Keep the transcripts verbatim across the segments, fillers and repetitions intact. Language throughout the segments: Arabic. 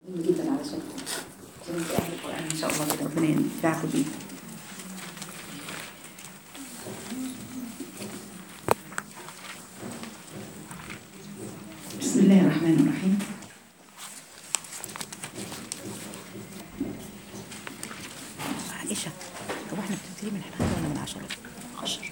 جدا على شكل كنت أهل القرآن إن شاء الله كده ربنا ينفعكم بيه. بسم الله الرحمن الرحيم. عائشة هو احنا بتبتدي من حلقة ولا من عشرة؟ عشر.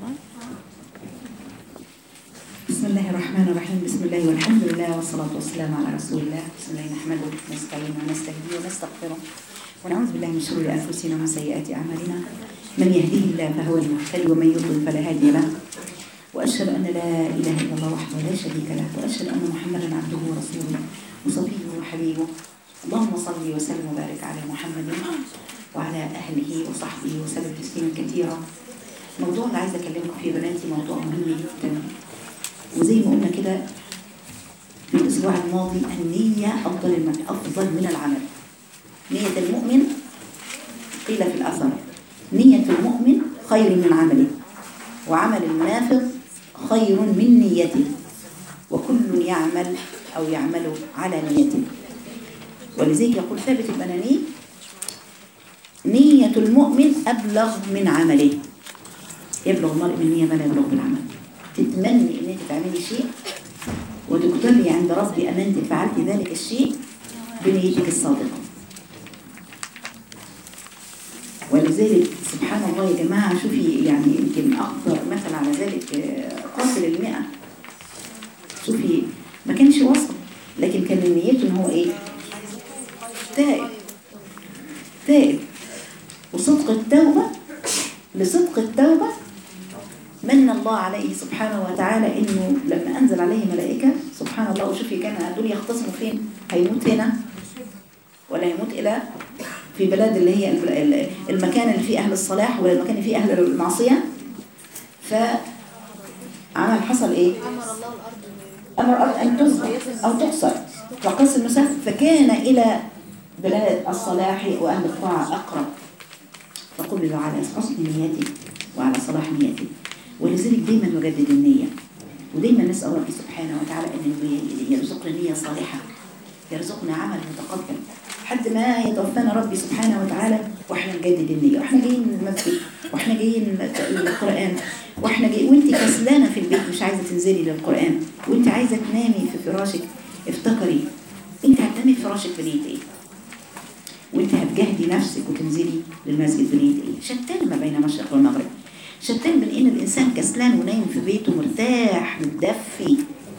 بسم الله الرحمن الرحيم. بسم الله والحمد لله والصلاة والسلام على رسول الله. بسم الله نحمده ونستعينه ونستهديه ونستغفره ونعوذ بالله من شرور أنفسنا ومن سيئات أعمالنا. من يهديه الله فهو المهتدي ومن يضلل فلا هادي له. وأشهد أن لا إله إلا الله وحده لا شريك له وأشهد أن محمدا عبده ورسوله وصفيه وحبيبه. اللهم صل وسلم وبارك على محمد وعلى أهله وصحبه وسلم تسليما كثيرا. الموضوع اللي عايزة أكلمكم فيه بناتي موضوع مهم جدا، وزي ما قلنا كده في الأسبوع الماضي النية أفضل أفضل من العمل. نية المؤمن قيل في الأثر نية المؤمن خير من عمله، وعمل المنافق خير من نيته، وكل يعمل أو يعمل على نيته. ولذلك يقول ثابت البناني نية المؤمن أبلغ من عمله. يبلغ المرء من نية ما لا يبلغ بالعمل. تتمني ان انت تعملي شيء وتكتبي عند ربي ان انت فعلت ذلك الشيء بنيتك الصادقه. ولذلك سبحان الله يا جماعه، شوفي يعني يمكن اكثر مثل على ذلك قاتل المئة. شوفي ما كانش وصل، لكن كان نيته ان هو ايه؟ تائب تائب وصدق التوبه. لصدق التوبه من الله عليه سبحانه وتعالى انه لما انزل عليه ملائكه سبحان الله. وشوفي كان دول يختصموا فين؟ هيموت هنا ولا يموت الى في بلاد اللي هي المكان اللي فيه اهل الصلاح ولا المكان اللي فيه اهل المعصيه. فعمل حصل ايه؟ امر الارض ان تزهر او تحصر فقسم المسافه، فكان الى بلاد الصلاح واهل الطاعه اقرب، فقبل على حسن نيته وعلى صلاح نيته. ولذلك دايما نجدد النية، ودايما نسأل ربي سبحانه وتعالى أن يرزقنا نية صالحة، يرزقنا عمل متقبل حد ما يتوفانا ربي سبحانه وتعالى واحنا نجدد النية، واحنا جايين من المسجد، واحنا جايين للقرآن، واحنا جايين وانت كسلانة في البيت مش عايزة تنزلي للقرآن، وانت عايزة تنامي في فراشك. افتكري انت هتنامي في فراشك بنية ايه؟ وانت هتجهدي نفسك وتنزلي للمسجد بنية ايه؟ شتان ما بين مشرق والمغرب. شتان بين ان الانسان كسلان ونايم في بيته مرتاح متدفي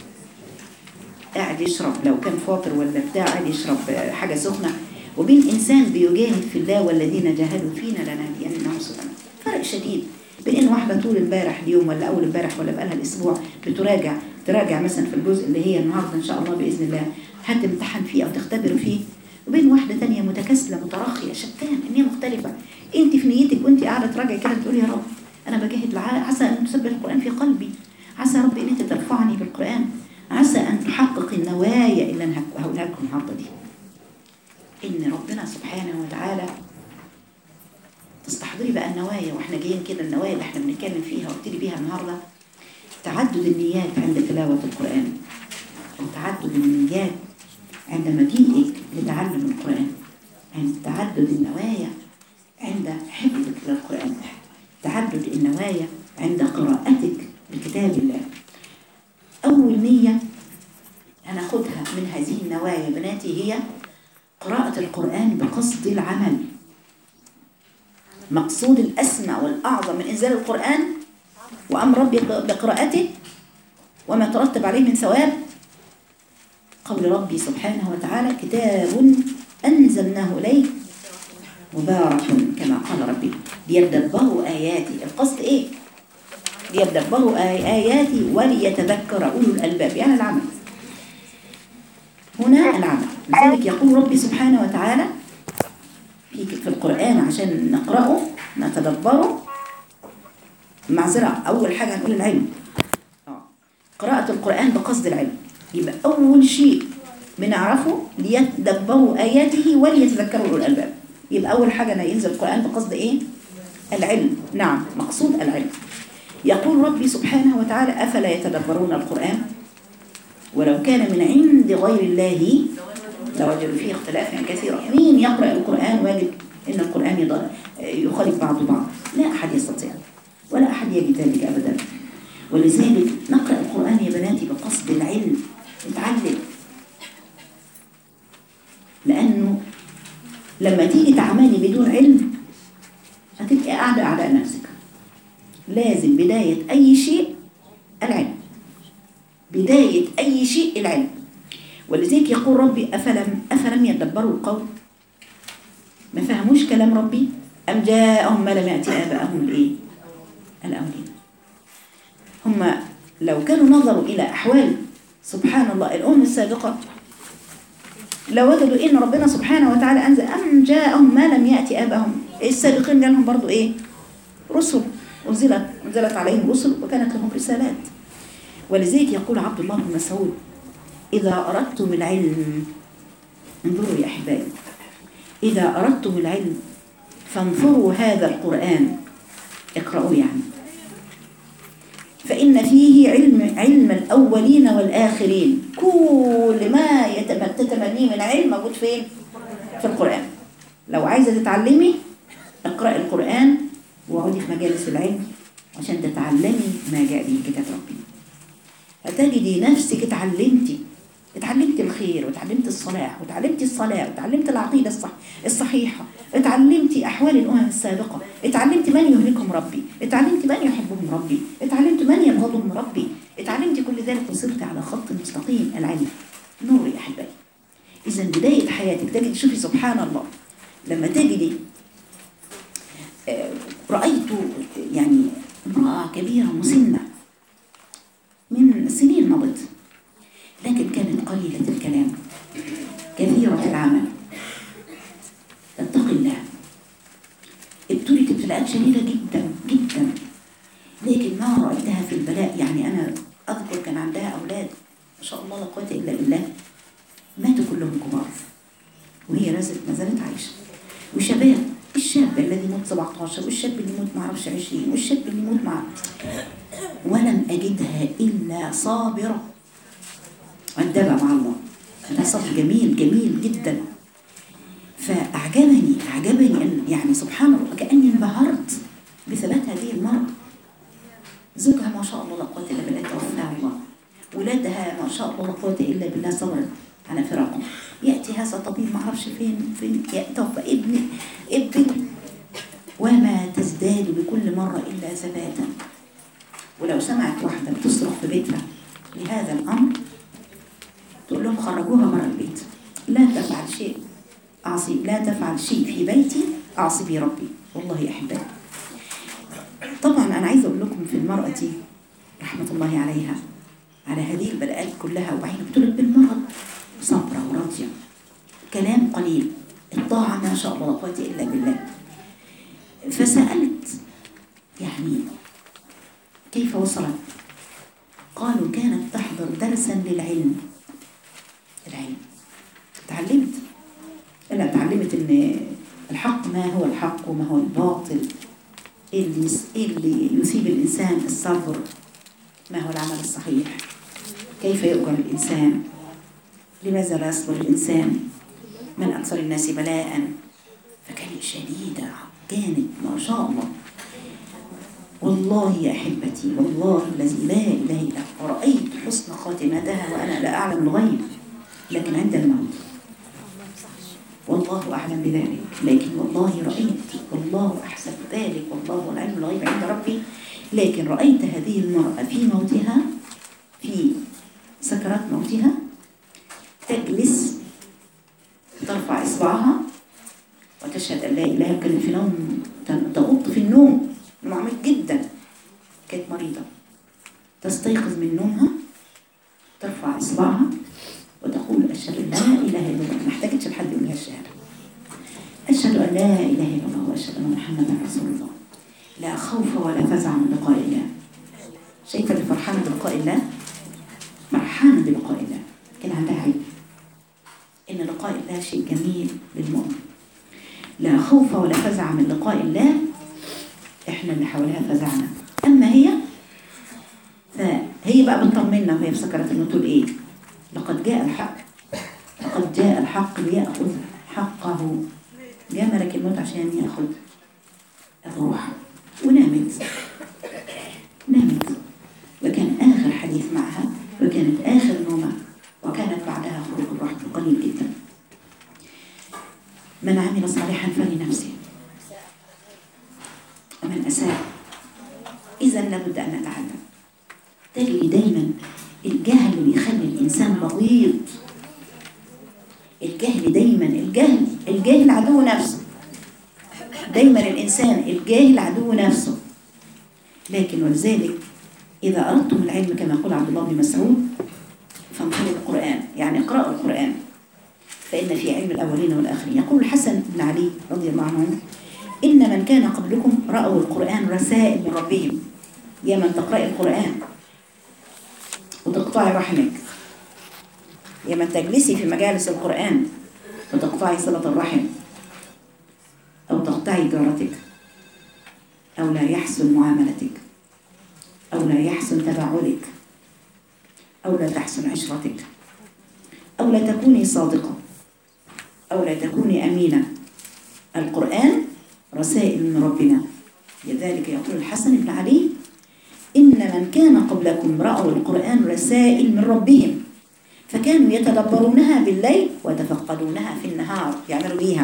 قاعد يشرب لو كان فاطر ولا بتاع قاعد يشرب حاجه سخنه، وبين انسان بيجاهد في الله والذين جاهدوا فينا لنهدينهم سبلنا. فرق شديد بين ان واحده طول امبارح اليوم ولا اول امبارح ولا بقالها الاسبوع بتراجع تراجع مثلا في الجزء اللي هي النهارده ان شاء الله باذن الله هتمتحن فيه او تختبر فيه، وبين واحده ثانيه متكاسله متراخيه. شتان النيه مختلفه. انت في نيتك وانت قاعده تراجعي كده تقولي يا رب أنا بجاهد عسى أن تسبح القرآن في قلبي، عسى ربي أن أنت ترفعني بالقرآن، عسى أن تحقق النوايا اللي أنا هقولها لكم النهارده دي. إن ربنا سبحانه وتعالى تستحضري بقى النوايا واحنا جايين كده. النوايا اللي احنا بنتكلم فيها وابتدي بيها النهارده تعدد النيات عند تلاوة القرآن، أو تعدد النيات عند مجيئك لتعلم القرآن، عند تعدد النوايا عند حفظك للقرآن، تعدد النوايا عند قراءتك لكتاب الله. أول نية هناخدها من هذه النوايا بناتي هي قراءة القرآن بقصد العمل. مقصود الأسمى والأعظم من إنزال القرآن وأمر ربي بقراءته وما ترتب عليه من ثواب قول ربي سبحانه وتعالى كتاب أنزلناه إليك مبارك كما قال ربي ليدبروا آياتي. القصد إيه؟ ليدبروا آياتي وليتذكر أولو الألباب، يعني العمل. هنا العمل. لذلك يقول ربي سبحانه وتعالى في في القرآن عشان نقرأه نتدبره. معذرة أول حاجة هنقول العلم. قراءة القرآن بقصد العلم. يبقى أول شيء بنعرفه ليتدبروا آياته وليتذكروا أولو الألباب. يبقى أول حاجة أنا ينزل القرآن بقصد إيه؟ العلم. نعم مقصود العلم. يقول ربي سبحانه وتعالى أفلا يتدبرون القرآن ولو كان من عند غير الله لوجدوا فيه اختلافا كثيرا. مين يقرأ القرآن ويجد أن القرآن يضل- يخالف بعضه بعض؟ لا أحد يستطيع ولا أحد يجد ذلك أبدا. ولذلك نقرأ القرآن يا بناتي بقصد العلم، نتعلم. لأنه لما تيجي تعملي بدون علم هتبقى قاعدة أعداء نفسك. لازم بداية أي شيء العلم، بداية أي شيء العلم. ولذلك يقول ربي أفلم أفلم يدبروا القول، ما فهموش كلام ربي، أم جاءهم ما لم يأتي آباءهم الإيه؟ الأولين. هم لو كانوا نظروا إلى أحوال سبحان الله الأمم السابقة لوجدوا إن ربنا سبحانه وتعالى أنزل أم جاءهم ما لم يأتي آباءهم. السابقين لهم برضو إيه؟ رسل، أنزلت أنزلت عليهم رسل وكانت لهم رسالات. ولذلك يقول عبد الله بن مسعود إذا أردتم العلم، انظروا يا أحبائي، إذا أردتم العلم فانظروا هذا القرآن، اقرأوا يعني، فإن فيه علم علم الأولين والآخرين. كل ما يتم- تتمنيه من علم موجود فين؟ في القرآن. لو عايزة تتعلمي اقرأي القرآن واقعدي في مجالس العلم عشان تتعلمي ما جاء به كتاب ربي. هتجدي نفسك اتعلمتي اتعلمت الخير، وتعلمت الصلاح، وتعلمت الصلاة، وتعلمت العقيدة الصح الصحيحة، اتعلمت أحوال الأمم السابقة، اتعلمت من يهلكهم ربي، اتعلمت من يحبهم ربي، اتعلمت من يبغضهم ربي، اتعلمت كل ذلك وصرت على خط مستقيم. العلم نور يا أحبائي. إذا بداية حياتك تجد، شوفي سبحان الله، لما تجدي آه، رأيت يعني امرأة كبيرة مسنة من سنين مضت، لكن كانت قليلة الكلام كثيرة العمل، تتقي الله. ابتلت ابتلاءات شديدة جدا جدا، لكن ما رأيتها في البلاء. يعني أنا أذكر كان عندها أولاد ما شاء الله لا قوة إلا بالله، ماتوا كلهم كبار وهي لازلت ما زالت عايشة. وشباب، الشاب الذي يموت سبعة عشر، والشاب اللي يموت ما اعرفش عشرين، والشاب اللي يموت مع، ولم أجدها إلا صابرة مؤدبة مع الله. ده صبر جميل جميل جدا. فأعجبني أعجبني أن يعني سبحان الله كأني انبهرت بثبات هذه المرأة. زوجها ما شاء الله لا قوة إلا بالله توفاها الله، ولادها ما شاء الله لا قوة إلا بالله صبرت على فراقه. يأتي هذا طبيب ما اعرفش فين فين توفى ابني ابني، وما تزداد بكل مرة إلا ثباتا. ولو سمعت واحدة بتصرخ في بيتها لهذا الأمر تقول لهم خرجوها مرة البيت، لا تفعل شيء أعصي لا تفعل شيء في بيتي أعصي به ربي. والله يا أحبائي، طبعا أنا عايزة أقول لكم في المرأة دي رحمة الله عليها على هذه البلاءات كلها، وبعدين ابتلت بالمرض صبرة وراضية، كلام قليل، الطاعة ما شاء الله لا قوة إلا بالله. فسألت يعني كيف وصلت؟ قالوا كانت تحضر درسا للعلم. العلم تعلمت أنا تعلمت إن الحق ما هو الحق وما هو الباطل، اللي اللي يثيب الإنسان الصبر، ما هو العمل الصحيح، كيف يؤجر الإنسان، لماذا لا يصبر الإنسان، من أكثر الناس بلاء. فكانت شديدة، كانت ما شاء الله. والله يا أحبتي والله الذي لا إله إلا هو رأيت حسن خاتمتها وأنا لا أعلم الغيب، لكن عند الموت والله أعلم بذلك، لكن والله رأيت، والله أحسب ذلك، والله والعلم الغيب عند ربي. لكن رأيت هذه المرأة في موتها، في سكرات موتها، تجلس ترفع إصبعها وتشهد أن لا إله إلا الله، في نوم تغط في النوم، نوم عميق جدا. كانت مريضة تستيقظ من نومها ترفع إصبعها وتقول أشهد أن لا إله إلا الله، ما احتاجتش لحد يقول لها الشهادة، أشهد أن لا إله إلا الله وأشهد أن محمدا رسول الله، لا خوف ولا فزع من لقاء الله. شايفة اللي فرحانة بلقاء الله، فرحانة بلقاء الله، كان عندها عيب إن لقاء الله شيء جميل للمؤمن. لا خوف ولا فزع من لقاء الله، إحنا اللي حواليها فزعنا. أما هي فهي بقى بتطمنا وهي في سكرات الموت تقول إيه؟ لقد جاء الحق، لقد قد جاء الحق ليأخذ حقه. جاء ملك الموت عشان يأخذ الروح، ونامت نامت وكان آخر حديث معها، وكانت آخر نومة، وكانت بعدها خروج الروح قليل جدا. من عمل صالحا فلنفسه ومن أساء. إذا لابد أن نتعلم. تجري دايما الجهل اللي يخلي الإنسان بغيض. الجهل دايما، الجهل الجاهل عدو نفسه. دايما الإنسان الجاهل عدو نفسه. لكن ولذلك إذا أردتم العلم كما يقول عبد الله بن مسعود فانقروا القرآن، يعني اقرأوا القرآن فإن في علم الأولين والآخرين. يقول الحسن بن علي رضي الله عنه إن من كان قبلكم رأوا القرآن رسائل من ربهم. يا من تقرأي القرآن وتقطعي رحمك، يا من تجلسي في مجالس القرآن وتقطعي صلة الرحم، أو تقطعي جارتك، أو لا يحسن معاملتك، أو لا يحسن تبعلك، أو لا تحسن عشرتك، أو لا تكوني صادقة، أو لا تكوني أمينة. القرآن رسائل من ربنا. لذلك يقول الحسن بن علي إن من كان قبلكم رأوا القرآن رسائل من ربهم فكانوا يتدبرونها بالليل ويتفقدونها في النهار، يعملوا بيها.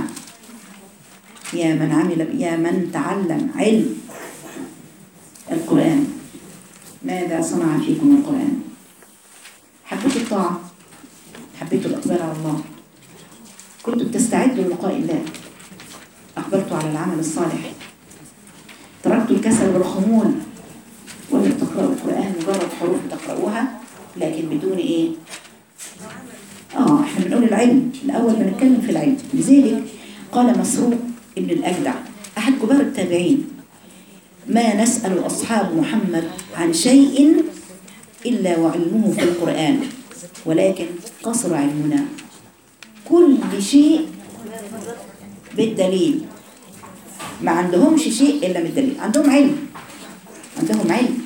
يا من عمل يا من تعلم علم القرآن ماذا صنع فيكم القرآن؟ حبيتوا الطاعة، حبيتوا الإقبال على الله، كنتوا بتستعدوا للقاء الله، أقبلتوا على العمل الصالح، تركتوا الكسل والخمول، ولا بتقرأوا القرآن مجرد حروف بتقرأوها لكن بدون إيه؟ آه إحنا بنقول العلم الأول، بنتكلم في العلم. لذلك قال مسروق ابن الأجدع أحد كبار التابعين ما نسأل أصحاب محمد عن شيء إلا وعلمه في القرآن ولكن قصر علمنا كل شيء بالدليل. ما عندهمش شيء إلا بالدليل، عندهم علم، عندهم علم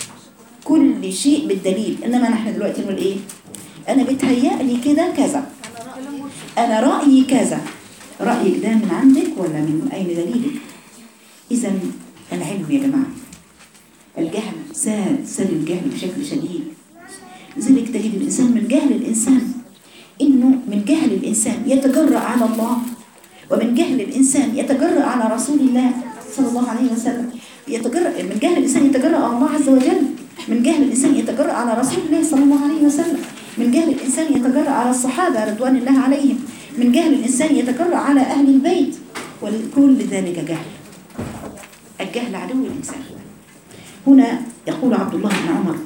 كل شيء بالدليل. إنما نحن دلوقتي نقول إيه؟ أنا بتهيألي كده كذا، أنا رأيي كذا. رأيك ده من عندك ولا من أين دليلك؟ إذا العلم يا جماعة، الجهل ساد ساد الجهل بشكل شديد. لذلك تجد الإنسان من جهل الإنسان إنه من جهل الإنسان يتجرأ على الله، ومن جهل الإنسان يتجرأ على رسول الله صلى الله عليه وسلم. يتجرأ من جهل الإنسان يتجرأ على الله عز وجل، من جهل الإنسان يتجرأ على رسول الله صلى الله عليه وسلم، من جهل الإنسان يتجرأ على الصحابة رضوان الله عليهم، من جهل الإنسان يتجرأ على أهل البيت. وكل ذلك جهل. الجهل عدو الإنسان. هنا يقول عبد الله بن عمر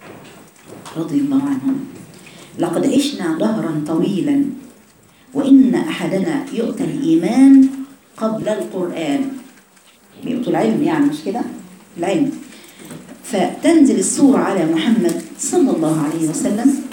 رضي الله عنه لقد عشنا دهرا طويلا وإن أحدنا يؤتى الإيمان قبل القرآن. بيؤتوا العلم يعني، مش كده؟ العلم. فتنزل السورة على محمد صلى الله عليه وسلم،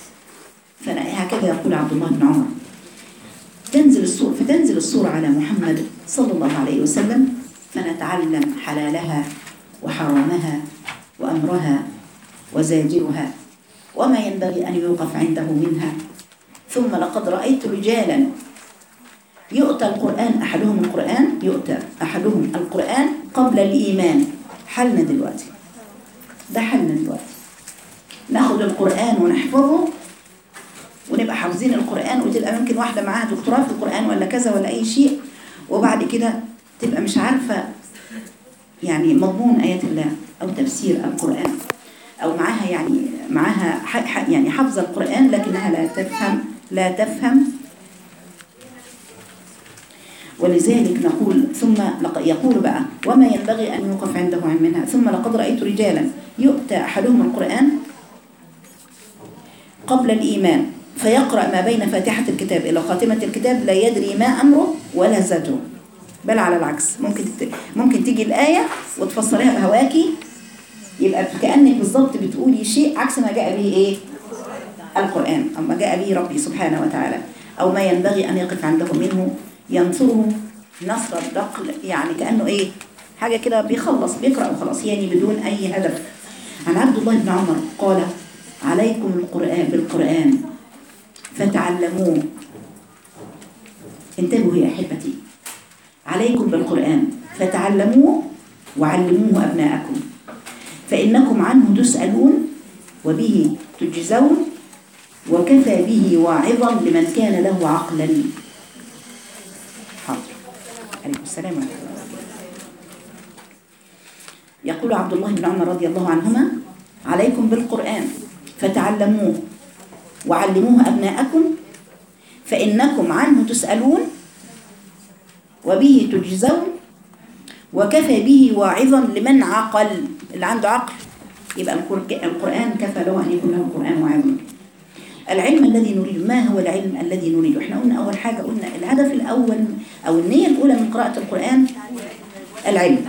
هكذا يقول عبد الله بن عمر تنزل السورة فتنزل السورة على محمد صلى الله عليه وسلم فنتعلم حلالها وحرامها وأمرها وزاجرها وما ينبغي أن يوقف عنده منها. ثم لقد رأيت رجالا يؤتى القرآن أحدهم القرآن يؤتى أحدهم القرآن قبل الإيمان. حلنا دلوقتي، ده حلنا دلوقتي، ناخد القرآن ونحفظه ونبقى حافظين القرآن، وتبقى ممكن واحدة معاها دكتوراه في القرآن ولا كذا ولا أي شيء، وبعد كده تبقى مش عارفة يعني مضمون آيات الله أو تفسير القرآن، أو معاها يعني معاها يعني حفظ القرآن لكنها لا تفهم لا تفهم ولذلك نقول ثم يقول بقى وما ينبغي أن يوقف عنده منها. ثم لقد رأيت رجالا يؤتى أحدهم القرآن قبل الإيمان فيقرأ ما بين فاتحة الكتاب إلى خاتمة الكتاب لا يدري ما أمره ولا زجره، بل على العكس. ممكن ممكن تيجي الآية وتفسريها بهواكي، يبقى كأنك بالضبط بتقولي شيء عكس ما جاء به إيه؟ القرآن، أو ما جاء به ربي سبحانه وتعالى، أو ما ينبغي أن يقف عنده منه ينصره نصر الدقل، يعني كأنه إيه؟ حاجة كده بيخلص بيقرأ وخلاص، يعني بدون أي هدف. عن عبد الله بن عمر قال عليكم القرآن بالقرآن فتعلموه انتبهوا يا أحبتي، عليكم بالقرآن فتعلموه وعلموه أبناءكم فإنكم عنه تسألون وبه تجزون وكفى به واعظا لمن كان له عقلا. حاضر. عليكم السلام ورحمة الله. يقول عبد الله بن عمر رضي الله عنهما: عليكم بالقرآن فتعلموه وعلموه أبناءكم فإنكم عنه تسألون وبه تجزون وكفى به واعظا لمن عقل. اللي عنده عقل يبقى القرآن كفى له أن يكون له القرآن واعظا. العلم الذي نريد، ما هو العلم الذي نريد؟ احنا قلنا أول حاجة، قلنا الهدف الأول أو النية الأولى من قراءة القرآن العلم.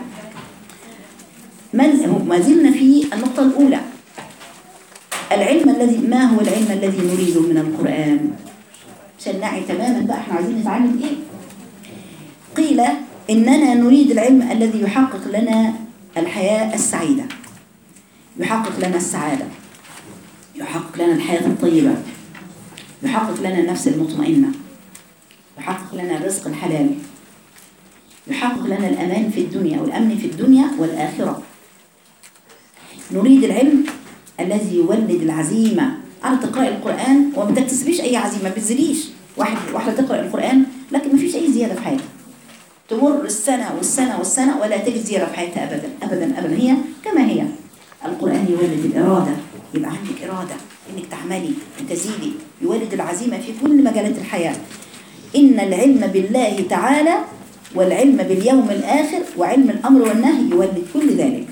ما زلنا في النقطة الأولى، العلم الذي، ما هو العلم الذي نريده من القرآن؟ عشان نعي تماما بقى احنا عايزين نتعلم ايه. قيل إننا نريد العلم الذي يحقق لنا الحياة السعيدة، يحقق لنا السعادة، يحقق لنا الحياة الطيبة، يحقق لنا النفس المطمئنة، يحقق لنا الرزق الحلال، يحقق لنا الأمان في الدنيا والأمن في الدنيا والآخرة. نريد العلم الذي يولد العزيمة على تقرأ القرآن وما تكتسبيش أي عزيمة، ما بتزيديش. واحد واحدة تقرأ القرآن لكن ما فيش أي زيادة في حياتها، تمر السنة والسنة والسنة ولا تجد زيادة في حياتها أبدا أبدا أبدا، هي كما هي. القرآن يولد الإرادة، يبقى عندك إرادة إنك تعملي وتزيدي، يولد العزيمة في كل مجالات الحياة. إن العلم بالله تعالى والعلم باليوم الآخر وعلم الأمر والنهي يولد كل ذلك.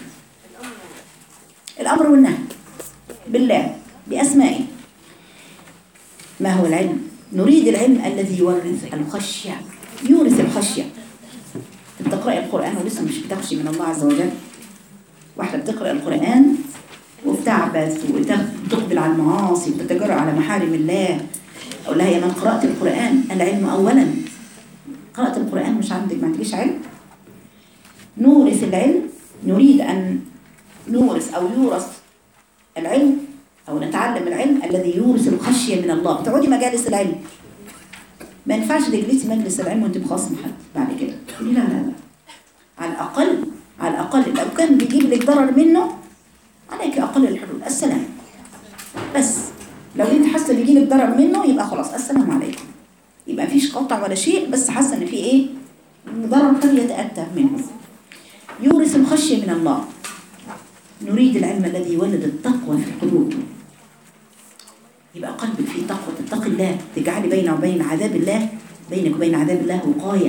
الأمر والنهي بالله بأسمائه. ما هو العلم؟ نريد العلم الذي يورث الخشية، يورث الخشية. تقرأ القرآن ولسه مش بتخشي من الله عز وجل. واحدة بتقرأ القرآن وبتعبث وتقبل على المعاصي وتتجرأ على محارم الله، أقول لها يا من قرأت القرآن العلم أولا. قرأت القرآن مش عندك، ما عندكيش علم. نورث العلم، نريد أن نورث أو يورث العلم أو نتعلم العلم الذي يورث الخشية من الله. تقعدي مجالس العلم، ما ينفعش تجلسي مجلس العلم وانت بخصم حد بعد كده. لا لا لا، على الأقل على الأقل لو كان بيجيب لك ضرر منه عليك أقل الحدود السلام. بس لو انت حاسه بيجي لك ضرر منه يبقى خلاص السلام عليكم، يبقى مفيش قطع ولا شيء، بس حاسه ان في ايه ضرر قد يتأتى منه. يورث الخشية من الله. نريد العلم الذي يولد التقوى في القلوب، يبقى قلبك فيه تقوى، تتقي الله، تجعلي بينه وبين عذاب الله، بينك وبين عذاب الله وقاية.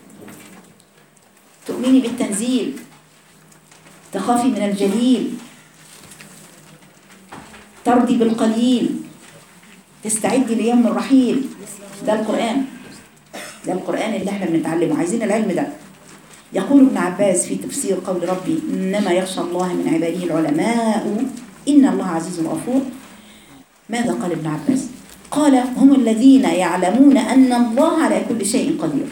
تؤمني بالتنزيل، تخافي من الجليل، ترضي بالقليل، تستعدي ليوم الرحيل. ده القرآن، ده القرآن اللي احنا بنتعلمه، عايزين العلم ده. يقول ابن عباس في تفسير قول ربي إنما يخشى الله من عباده العلماء إن الله عزيز غفور. ماذا قال ابن عباس؟ قال هم الذين يعلمون أن الله على كل شيء قدير.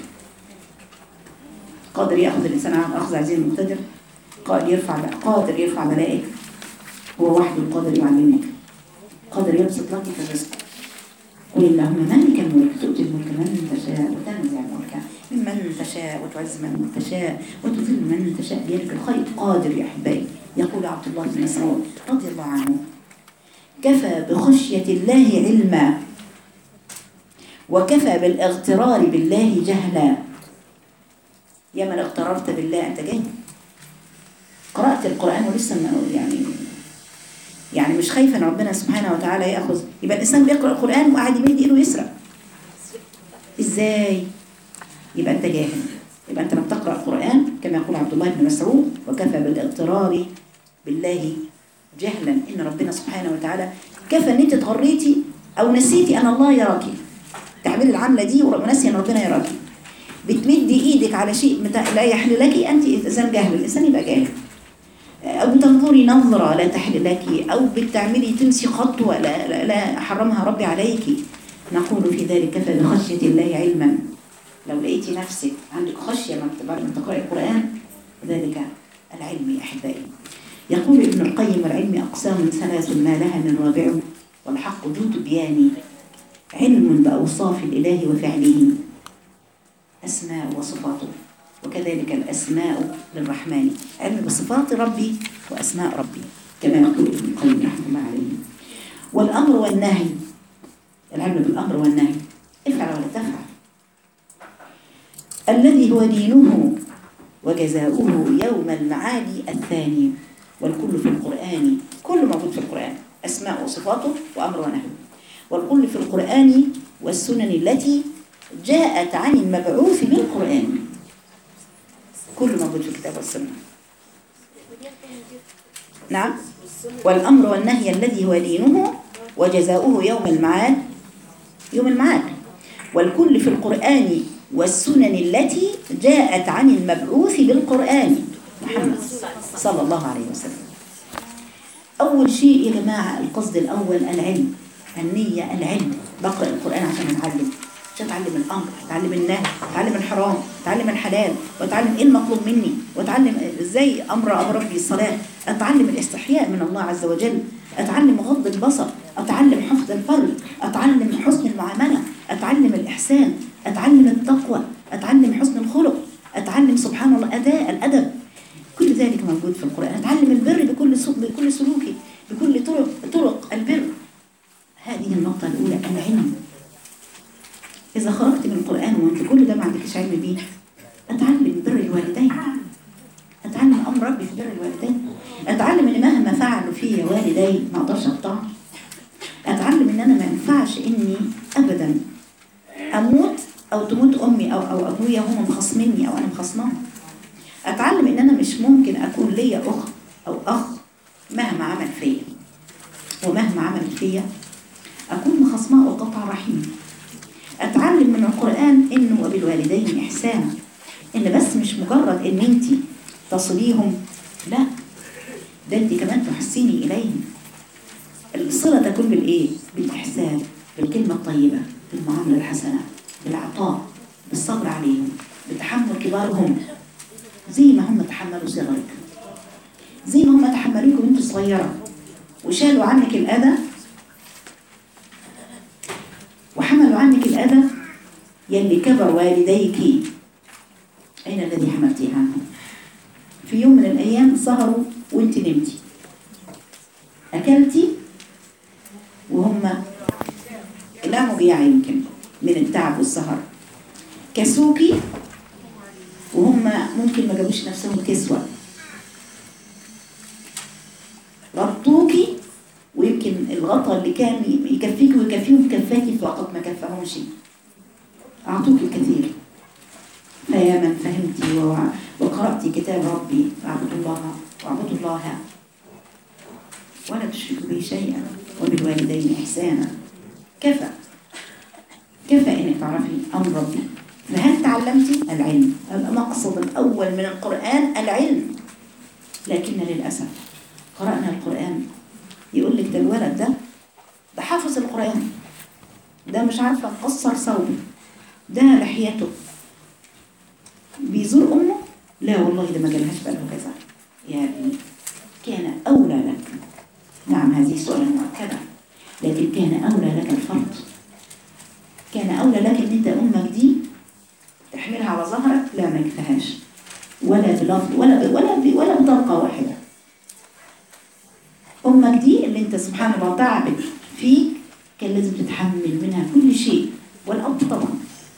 قادر يأخذ الإنسان عن أخذ عزيز مقتدر، قادر يرفع قادر يرفع بلائك، هو وحده القادر يعلمك، قادر يبسط لك في الرزق. قل اللهم مالك الملك تؤتي الملك من تشاء وتنزع الملك ممن تشاء وتعز من تشاء وتذل من تشاء بيدك الخير. قادر يا احبائي. يقول عبد الله بن مسعود رضي الله عنه كفى بخشية الله علما وكفى بالاغترار بالله جهلا. يا من اغتررت بالله أنت جاهل، قرأت القرآن ولسه يعني يعني مش خايفة ان ربنا سبحانه وتعالى يأخذ. يبقى الإنسان بيقرأ القرآن وقاعد يمد إيده يسرق إزاي؟ يبقى أنت جاهل. يبقى أنت لما تقرأ القرآن كما يقول عبد الله بن مسعود وكفى بالاغترار بالله جهلا، إن ربنا سبحانه وتعالى كفى ان انت تغريتي او نسيتي ان الله يراكي، تعملي العملة دي ونسي ان ربنا يراكي، بتمدي ايدك على شيء لا يحل لك، انت انسان جاهل. الانسان يبقى جاهل. او بتنظري نظرة لا تحل لك، او بتعملي تمشي خطوة لا, لا, لا حرمها ربي عليك. نقول في ذلك كفى بخشية الله علما. لو لقيتي نفسك عندك خشية من تقرأي القرآن ذلك العلم يا أحبائي. يقول ابن القيم العلم أقسام ثلاث ما لها من رابع والحق ذو تبيان علم بأوصاف الإله وفعله كذلك الأسماء للرحمن، علم بصفات ربي وأسماء ربي كما يقول ابن القيم رحمه الله عليه. والأمر والنهي، العلم بالأمر والنهي، افعل ولا تفعل، الذي هو دينه وجزاؤه يوم المعاد الثاني. والكل في القرآن، كل موجود في القرآن، أسماء وصفاته وأمر ونهي. والكل في القرآن والسنن التي جاءت عن المبعوث بالقرآن، كل موجود في الكتاب والسنة. نعم. والأمر والنهي الذي هو دينه وجزاؤه يوم المعاد، يوم المعاد. والكل في القرآن والسنن التي جاءت عن المبعوث بالقرآن محمد صلى الله عليه وسلم. أول شيء يا جماعة القصد الأول العلم، النية العلم. بقرأ القرآن عشان أتعلم، عشان أتعلم الأمر، أتعلم النهي، أتعلم الحرام، أتعلم الحلال، وأتعلم إيه المطلوب مني، وأتعلم إزاي أمر أمر ربي الصلاة، أتعلم الاستحياء من الله عز وجل، أتعلم غض البصر، أتعلم حفظ الفرج، أتعلم حسن المعاملة، أتعلم الإحسان، أتعلم التقوى، أتعلم حسن الخلق، أتعلم سبحان الله أداء الأدب. كل ذلك موجود في القرآن. أتعلم البر بكل بكل سلوكي، بكل طرق طرق البر. هذه النقطة الأولى، العلم. إذا خرجت من القرآن وأنت كل ده ما عندكش علم بيه، أتعلم بر الوالدين، أتعلم أمر ربي في بر الوالدين، أتعلم إن مهما فعلوا فيا والدي ما أقدرش أقطع، أتعلم إن أنا ما ينفعش إني أبدا أموت أو تموت أمي أو أو أبويا هم مخصميني أو أنا مخصمهم. أتعلم إن أنا مش ممكن أكون ليا أخت أو أخ مهما عمل فيا، ومهما عمل فيا أكون مخصماه وقطع رحيم. أتعلم من القرآن إنه وبالوالدين إحسانا، إن بس مش مجرد إن أنت تصليهم، لا، ده أنت كمان تحسيني إليهم. الصلة تكون بالإيه؟ بالإحسان، بالكلمة الطيبة، بالمعاملة الحسنة، بالعطاء، بالصبر عليهم، بتحمل كبارهم زي ما هم تحملوا صغرك، زي ما هم تحملوك وانت صغيرة وشالوا عنك الأذى وحملوا عنك الأذى. يلي كبر والديك أين الذي حملتي عنه؟ في يوم من الأيام سهروا وانت نمتي، أكلتي وهم لا مجيع يمكن من التعب والسهر، كسوكي وهم ممكن ما جابوش نفسهم كسوة، غطوكي ويمكن الغطاء اللي كان يكفيك ويكفيهم كفاكي في وقت ما كفاهمش، أعطوك الكثير. فيا من فهمتي وقرأتي كتاب ربي واعبدوا الله واعبدوا الله ولا تشركوا به شيئا وبالوالدين إحسانا. كفى كفى إنك تعرفي أمر ربي. فهل تعلمتي؟ العلم. المقصد الأول من القرآن العلم. لكن للأسف قرأنا القرآن يقول لك ده الولد ده ده حافظ القرآن، ده مش عارفة مقصر ثوبه، ده لحيته، بيزور أمه، لا والله ده ما جالهاش بقى له كذا. يا ابني كان أولى لك، نعم هذه سؤال مؤكدة، لكن كان أولى لك الفرض، كان أولى لك إن أنت أمك دي تحملها على ظهرك، لا ما يكفيهاش ولا بلفظ ولا ولا ولا بطرقة واحدة. أمك دي اللي أنت سبحان الله تعبت فيك كان لازم تتحمل منها كل شيء، والأب طبعا.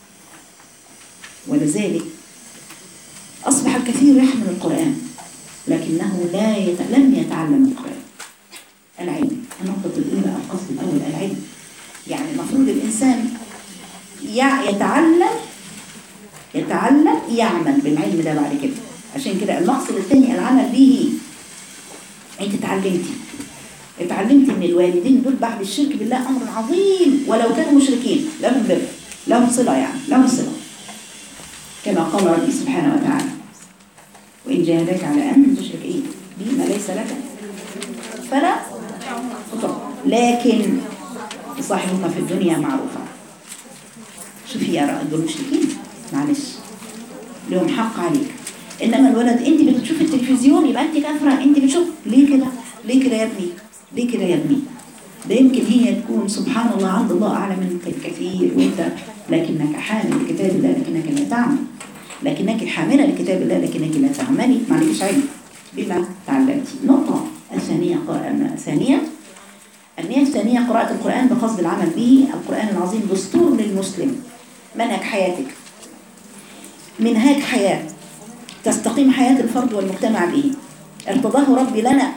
ولذلك أصبح الكثير يحمل القرآن لكنه لا يت... لم يتعلم القرآن. العلم، النقطة الأولى، القصد الأول العلم. يعني المفروض الإنسان يتعلم يتعلم يعمل بالعلم ده بعد كده. عشان كده المقصد الثاني العمل به. انت اتعلمتي اتعلمتي من الوالدين دول بعد الشرك بالله أمر عظيم، ولو كانوا مشركين لهم بر، لهم صلة، يعني لهم صلة كما قال ربي سبحانه وتعالى وإن جاهداك على أن تشرك إيه بما ليس لك فلا تطع، لكن صاحبهما في الدنيا معروفة. شوفي يا رأي دول مشركين معلش لهم حق عليك. إنما الولد أنت بتشوف التلفزيون يبقى أنت كافرة، أنت بتشوف ليه كده ليه كده يا ابني ليه كده يا ابني؟ ده يمكن هي تكون سبحان الله عند الله أعلم منك الكثير وأنت لكنك حامل كتاب الله لكنك لا تعمل. لكنك حاملة لكتاب الله لكنك لا تعملي، ما عليكش علم بما تعلمتي. النقطة الثانية ثانية النية الثانية قراءة القرآن بقصد العمل به. القرآن العظيم دستور للمسلم، منهج حياتك، منهاج حياة تستقيم حياة الفرد والمجتمع به، ارتضاه ربي لنا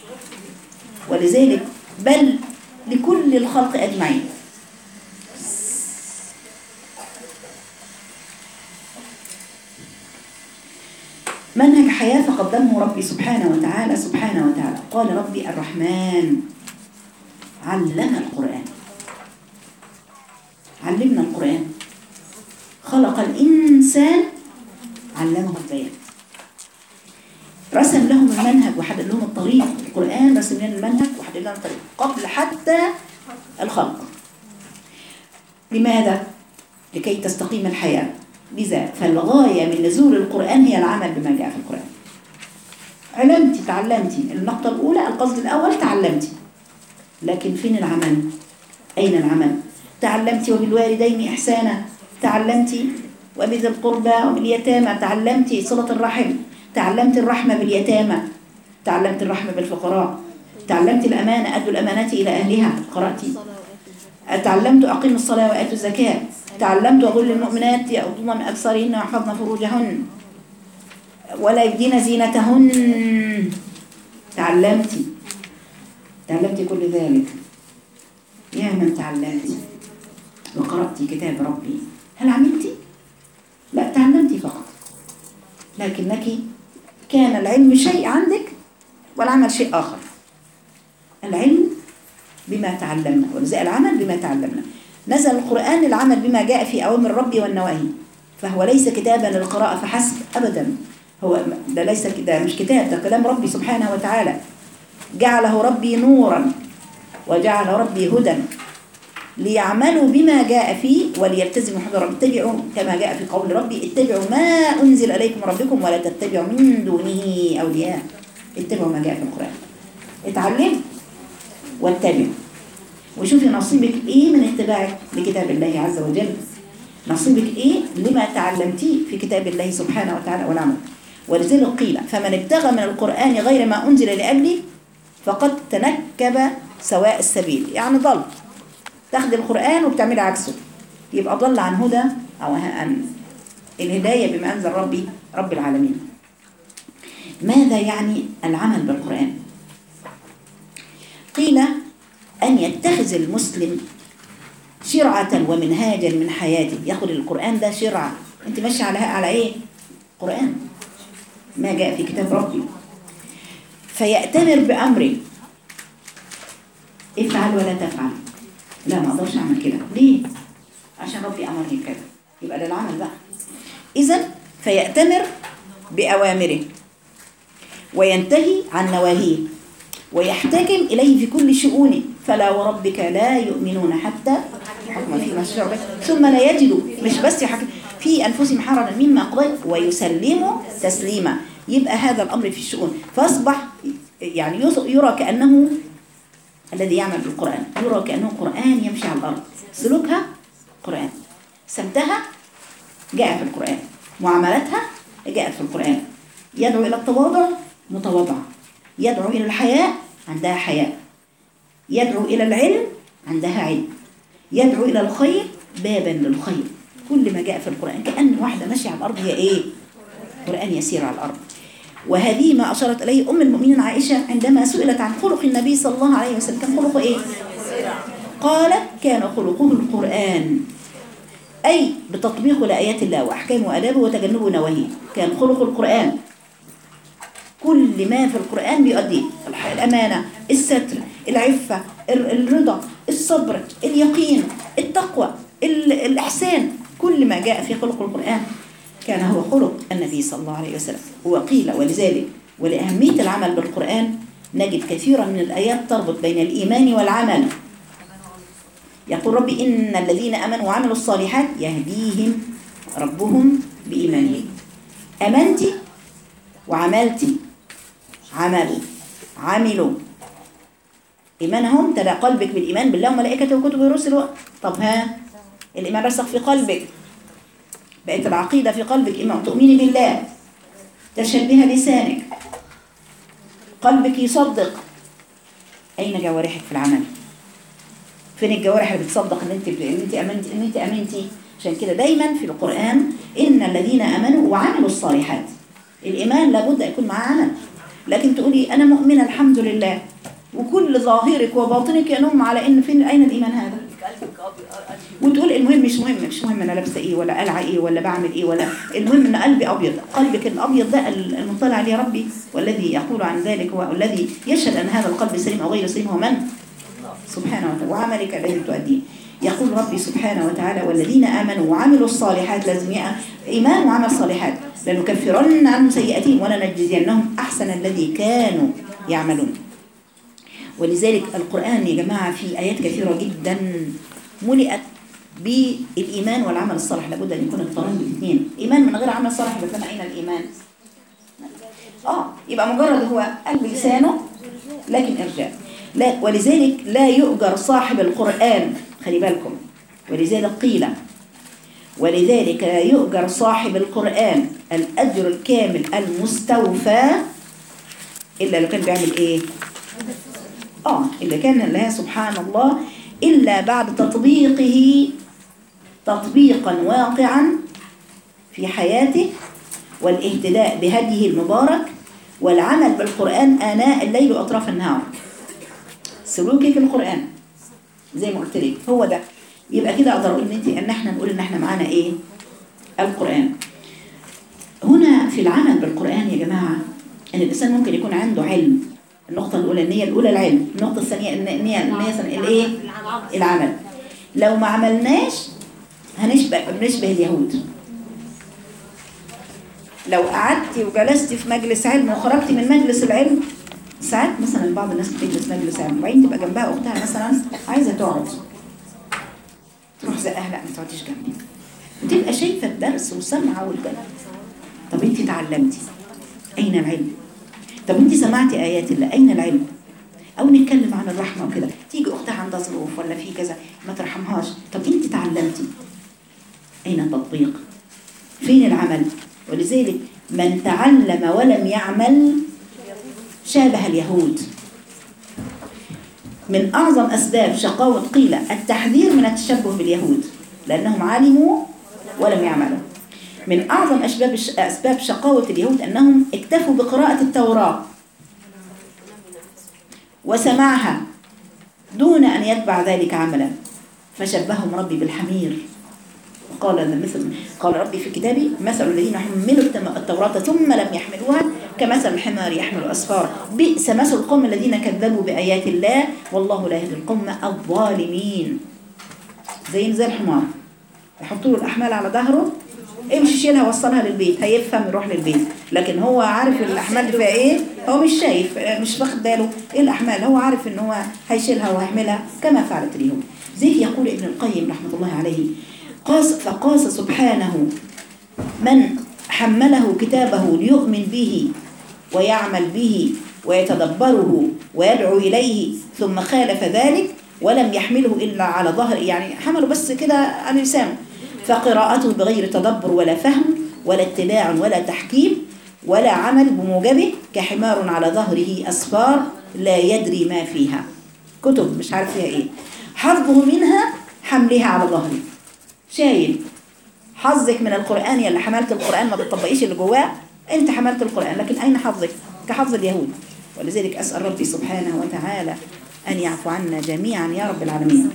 ولذلك بل لكل الخلق أجمعين. منهج حياة فقدمه ربي سبحانه وتعالى سبحانه وتعالى. قال ربي الرحمن علم القرآن، علمنا القرآن، خلق الإنسان علمه البيان، رسم لهم المنهج وحدد لهم الطريق. القرآن رسم لنا المنهج وحدد لنا الطريق قبل حتى الخلق. لماذا؟ لكي تستقيم الحياة. لذا فالغاية من نزول القرآن هي العمل بما جاء في القرآن. علمتي تعلمتي، النقطة الأولى القصد الأول تعلمتي، لكن فين العمل؟ أين العمل؟ تعلمتي وبالوالدين إحسانا، تعلمتي وبذي القربى وباليتامى، تعلمتي صلة الرحم، تعلمت الرحمة باليتامى، تعلمت الرحمة بالفقراء، تعلمت الأمانة أدوا الأمانات إلى أهلها، قرأتي، تعلمت أقيم الصلاة وآتوا الزكاة، تعلمت أقول للمؤمنات يغضضن من أبصارهن ويحفظن فروجهن ولا يبدين زينتهن. تعلمتي تعلمتي كل ذلك. يا من تعلمتي وقرأتي كتاب ربي، هل عملتي؟ لا، تعلمتي فقط، لكنك كان العلم شيء عندك والعمل شيء آخر. العلم بما تعلمنا وجزاء العمل بما تعلمنا. نزل القرآن للعمل بما جاء في أوامر الرب والنواهي، فهو ليس كتابا للقراءة فحسب أبدا. هو ده ليس ده مش كتاب، ده كلام ربي سبحانه وتعالى. جعله ربي نورا وجعل ربي هدى ليعملوا بما جاء فيه وليلتزموا حذر ربي. اتبعوا كما جاء في قول ربي اتبعوا ما أنزل إليكم ربكم ولا تتبعوا من دونه أولياء. اتبعوا ما جاء في القرآن، اتعلم واتبع وشوفي نصيبك ايه من اتباعك لكتاب الله عز وجل، نصيبك ايه لما تعلمتيه في كتاب الله سبحانه وتعالى والعمل. ولذلك قيل فمن ابتغى من القرآن غير ما أنزل لأجله فقد تنكب سواء السبيل، يعني ضل، تاخد القرآن وبتعمل عكسه، يبقى ضل عن هدى أو عن الهداية بما أنزل ربي رب العالمين. ماذا يعني العمل بالقرآن؟ قيل أن يتخذ المسلم شرعة ومنهاجا من حياته، ياخد القرآن ده شرعة، انت ماشي على على ايه؟ قرآن ما جاء في كتاب ربي، فيأتمر بأمره افعل ولا تفعل. لا، ما اقدرش اعمل كده، ليه؟ عشان ربي امرني بكده، يبقى ده العمل بقى. اذا فيأتمر بأوامره وينتهي عن نواهيه ويحتكم إليه في كل شؤونه. فلا وربك لا يؤمنون حتى حكم فيما شرع به ثم لا يجدوا، مش بس يحكم في أنفسهم حرجا مما قضيت ويسلموا تسليما. يبقى هذا الأمر في الشؤون، فأصبح يعني يرى كأنه الذي يعمل بالقرآن يرى كأنه قرآن يمشي على الأرض، سلوكها قرآن، سمتها جاء في القرآن، معاملتها جاءت في القرآن. يدعو إلى التواضع متواضعة، يدعو إلى الحياء عندها حياء، يدعو إلى العلم عندها علم، يدعو إلى الخير بابا للخير. كل ما جاء في القرآن كأن واحدة ماشية على الأرض هي إيه؟ قرآن يسير على الأرض. وهذه ما أشارت إليه أم المؤمنين عائشة عندما سئلت عن خلق النبي صلى الله عليه وسلم، كان خلقه إيه؟ قالت كان خلقه القرآن، أي بتطبيق لآيات الله وأحكامه وآدابه وتجنبه نواهيه. كان خلق القرآن، كل ما في القرآن بيؤديه، الأمانة، الستر، العفة، الرضا، الصبر، اليقين، التقوى، الإحسان، كل ما جاء في خلق القرآن كان هو خلق النبي صلى الله عليه وسلم. وقيل ولذلك ولأهمية العمل بالقرآن نجد كثيرا من الآيات تربط بين الإيمان والعمل. يقول ربي إن الذين آمنوا وعملوا الصالحات يهديهم ربهم بإيمانهم. أمنتي وعملتي، عملوا عملوا إيمانهم تلا قلبك بالإيمان بالله وملائكته وكتبه ورسله. طب ها الإيمان رسخ في قلبك بقت العقيدة في قلبك، إما تؤمني بالله تشهد بها لسانك، قلبك يصدق. أين جوارحك في العمل؟ فين الجوارح اللي بتصدق ان انت ان انت امنتي ان انت امنتي؟ عشان كده دايما في القرآن ان الذين امنوا وعملوا الصالحات. الايمان لابد يكون معاه عمل. لكن تقولي انا مؤمنه الحمد لله وكل ظاهرك وباطنك ينم على ان فين اين الايمان هذا؟ وتقول المهم مش مهم مش مهم انا لابسه ايه ولا قلعه ايه ولا بعمل ايه ولا المهم ان قلبي ابيض. قلبك الابيض ده المطلع عليه ربي، والذي يقول عن ذلك هو الذي يشهد ان هذا القلب سليم او غير سليم هو من؟ سبحانه وتعالى. وعملك الذي تؤديه. يقول ربي سبحانه وتعالى والذين آمنوا وعملوا الصالحات، لازم إيمان وعمل صالحات، لنكفرن عنهم سيئاتهم ولنجزينهم أحسن الذي كانوا يعملون. ولذلك القرآن يا جماعة في آيات كثيرة جدا ملئت بالإيمان والعمل الصالح. لابد أن يكون القرآن بالاثنين. إيمان من غير عمل صالح يبقى أين الإيمان؟ آه يبقى مجرد هو قلب لسانه لكن إرجاء. لا، ولذلك لا يؤجر صاحب القرآن، خلي بالكم، ولذلك قيل ولذلك لا يؤجر صاحب القرآن الأجر الكامل المستوفى إلا لو كان بيعمل إيه؟ آه إلا كان الله سبحان الله إلا بعد تطبيقه تطبيقا واقعا في حياته، والاهتداء بهديه المبارك، والعمل بالقرآن آناء الليل وأطراف النهار. سلوكك القرآن زي ما قلت لك هو ده. يبقى كده اقدر اقول ان انت ان احنا نقول ان احنا معانا ايه؟ القرآن. هنا في العمل بالقرآن يا جماعه ان الانسان ممكن يكون عنده علم. النقطه الاولى النيه الاولى العلم، النقطه الثانيه النيه النيه الايه؟ العمل. لو ما عملناش هنشبه بنشبه اليهود. لو قعدتي وجلستي في مجلس علم وخرجتي من مجلس العلم، ساعات مثلا بعض الناس بتجلس مجلس علم وبعدين تبقى جنبها اختها مثلا عايزه تقعد، تروح زقها لا ما تقعديش جنبي، وتبقى شايفه الدرس وسامعه والكلام. طب انت اتعلمتي؟ اين العلم؟ طب انت سمعتي ايات الله؟ اين العلم؟ او نتكلم عن الرحمه وكده، تيجي اختها عندها ظروف ولا في كذا ما ترحمهاش. طب انت اتعلمتي؟ اين التطبيق؟ فين العمل؟ ولذلك من تعلم ولم يعمل شابه اليهود. من أعظم أسباب شقاوة قيل التحذير من التشبه باليهود لأنهم علموا ولم يعملوا. من أعظم أسباب أسباب شقاوة اليهود أنهم اكتفوا بقراءة التوراة وسماعها دون أن يتبع ذلك عملا، فشبههم ربي بالحمير. قال مثل قال ربي في كتابي مثل الذين حملوا التوراة ثم لم يحملوها كمثل الحمار يحمل أسفار بئس مثل القوم الذين كذبوا بآيات الله والله لا يهدي القوم الظالمين. زي زي الحمار يحطوا له الأحمال على ظهره، امشي شيلها وصلها للبيت، هيفهم يروح للبيت، لكن هو عارف الأحمال فيها ايه، هو مش شايف مش واخد باله ايه الأحمال، هو عارف ان هو هيشيلها وهيحملها كما فعلت اليهود. زي يقول ابن القيم رحمة الله عليه قاس فقاس سبحانه من حمله كتابه ليؤمن به ويعمل به ويتدبره ويدعو إليه ثم خالف ذلك ولم يحمله إلا على ظهر، يعني حمله بس كده على لسانه، فقراءته بغير تدبر ولا فهم ولا اتباع ولا تحكيم ولا عمل بموجبه كحمار على ظهره أسفار لا يدري ما فيها، كتب مش عارف فيها ايه، حظه منها حملها على ظهره. شايل حظك من القرآن، يلي حملت القرآن ما بتطبقيش اللي جواه، انت حملت القرآن لكن اين حظك؟ كحظ اليهود. ولذلك أسأل ربي سبحانه وتعالى أن يعفو عنا جميعا يا رب العالمين.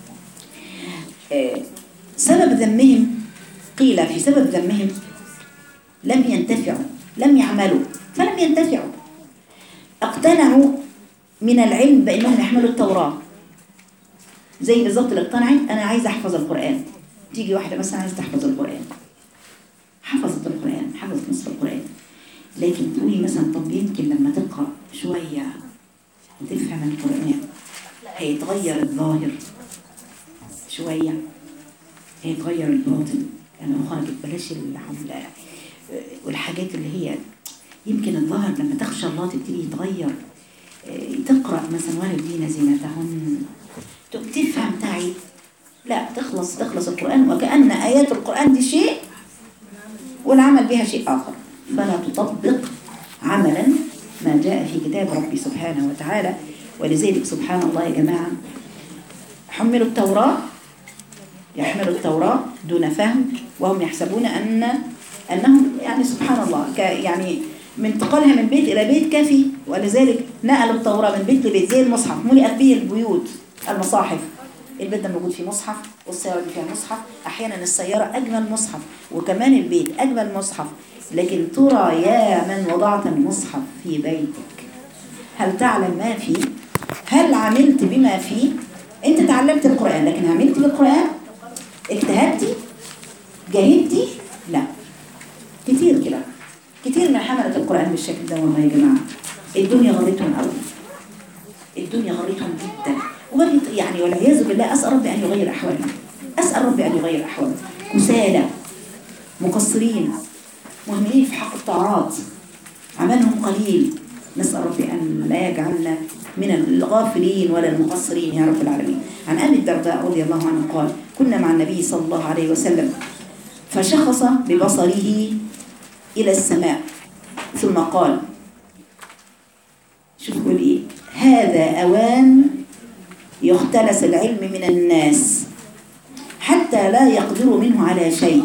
سبب ذمهم قيل في سبب ذمهم لم ينتفعوا، لم يعملوا فلم ينتفعوا. اقتنعوا من العلم بأنهم يحملوا التوراة، زي بالظبط اللي اقتنعت أنا عايزة أحفظ القرآن. تيجي واحدة مثلا عايزة تحفظ القرآن، حفظت القرآن، حفظت نصف القرآن، لكن تقولي مثلا طب يمكن لما تقرأ شوية وتفهم القرآن هيتغير الظاهر شوية، هيتغير الباطن، يعني لو خرجت بلاش الحملة والحاجات اللي هي يمكن الظاهر لما تخشى الله تبتدي يتغير. تقرأ مثلا والدين زينتهن تفهم تعي، لا تخلص تخلص القرآن وكأن آيات القرآن دي شيء والعمل بها شيء آخر، فلا تطبق عملا ما جاء في كتاب ربي سبحانه وتعالى. ولذلك سبحان الله يا جماعة، حملوا التوراة، يحملوا التوراة دون فهم، وهم يحسبون أن أنهم يعني سبحان الله ك يعني من انتقالها من بيت إلى بيت كافي. ولذلك نقلوا التوراة من بيت لبيت زي المصحف، ملئت به البيوت المصاحف. البيت ده موجود فيه مصحف، والسيارة دي فيها مصحف، أحيانا السيارة أجمل مصحف، وكمان البيت أجمل مصحف. لكن ترى يا من وضعت المصحف في بيتك، هل تعلم ما فيه؟ هل عملت بما فيه؟ أنت تعلمت القرآن، لكن عملت بالقرآن؟ اجتهدتي؟ جاهدتي؟ لا. كتير كده، كتير من حملة القرآن بالشكل ده والله يا جماعة. الدنيا غرتهم قوي، الدنيا غرتهم جدا، وغرت يعني والعياذ بالله. أسأل ربي أن يغير أحوالهم، أسأل ربي أن يغير أحوالهم. كسالى، مقصرين، مهملين في حق الطاعات، عملهم قليل. نسأل ربي أن لا يجعلنا من الغافلين ولا المقصرين يا رب العالمين. عن أبي الدرداء رضي الله عنه قال: كنا مع النبي صلى الله عليه وسلم فشخص ببصره إلى السماء ثم قال، شوف يقول إيه: هذا أوان يختلس العلم من الناس حتى لا يقدروا منه على شيء.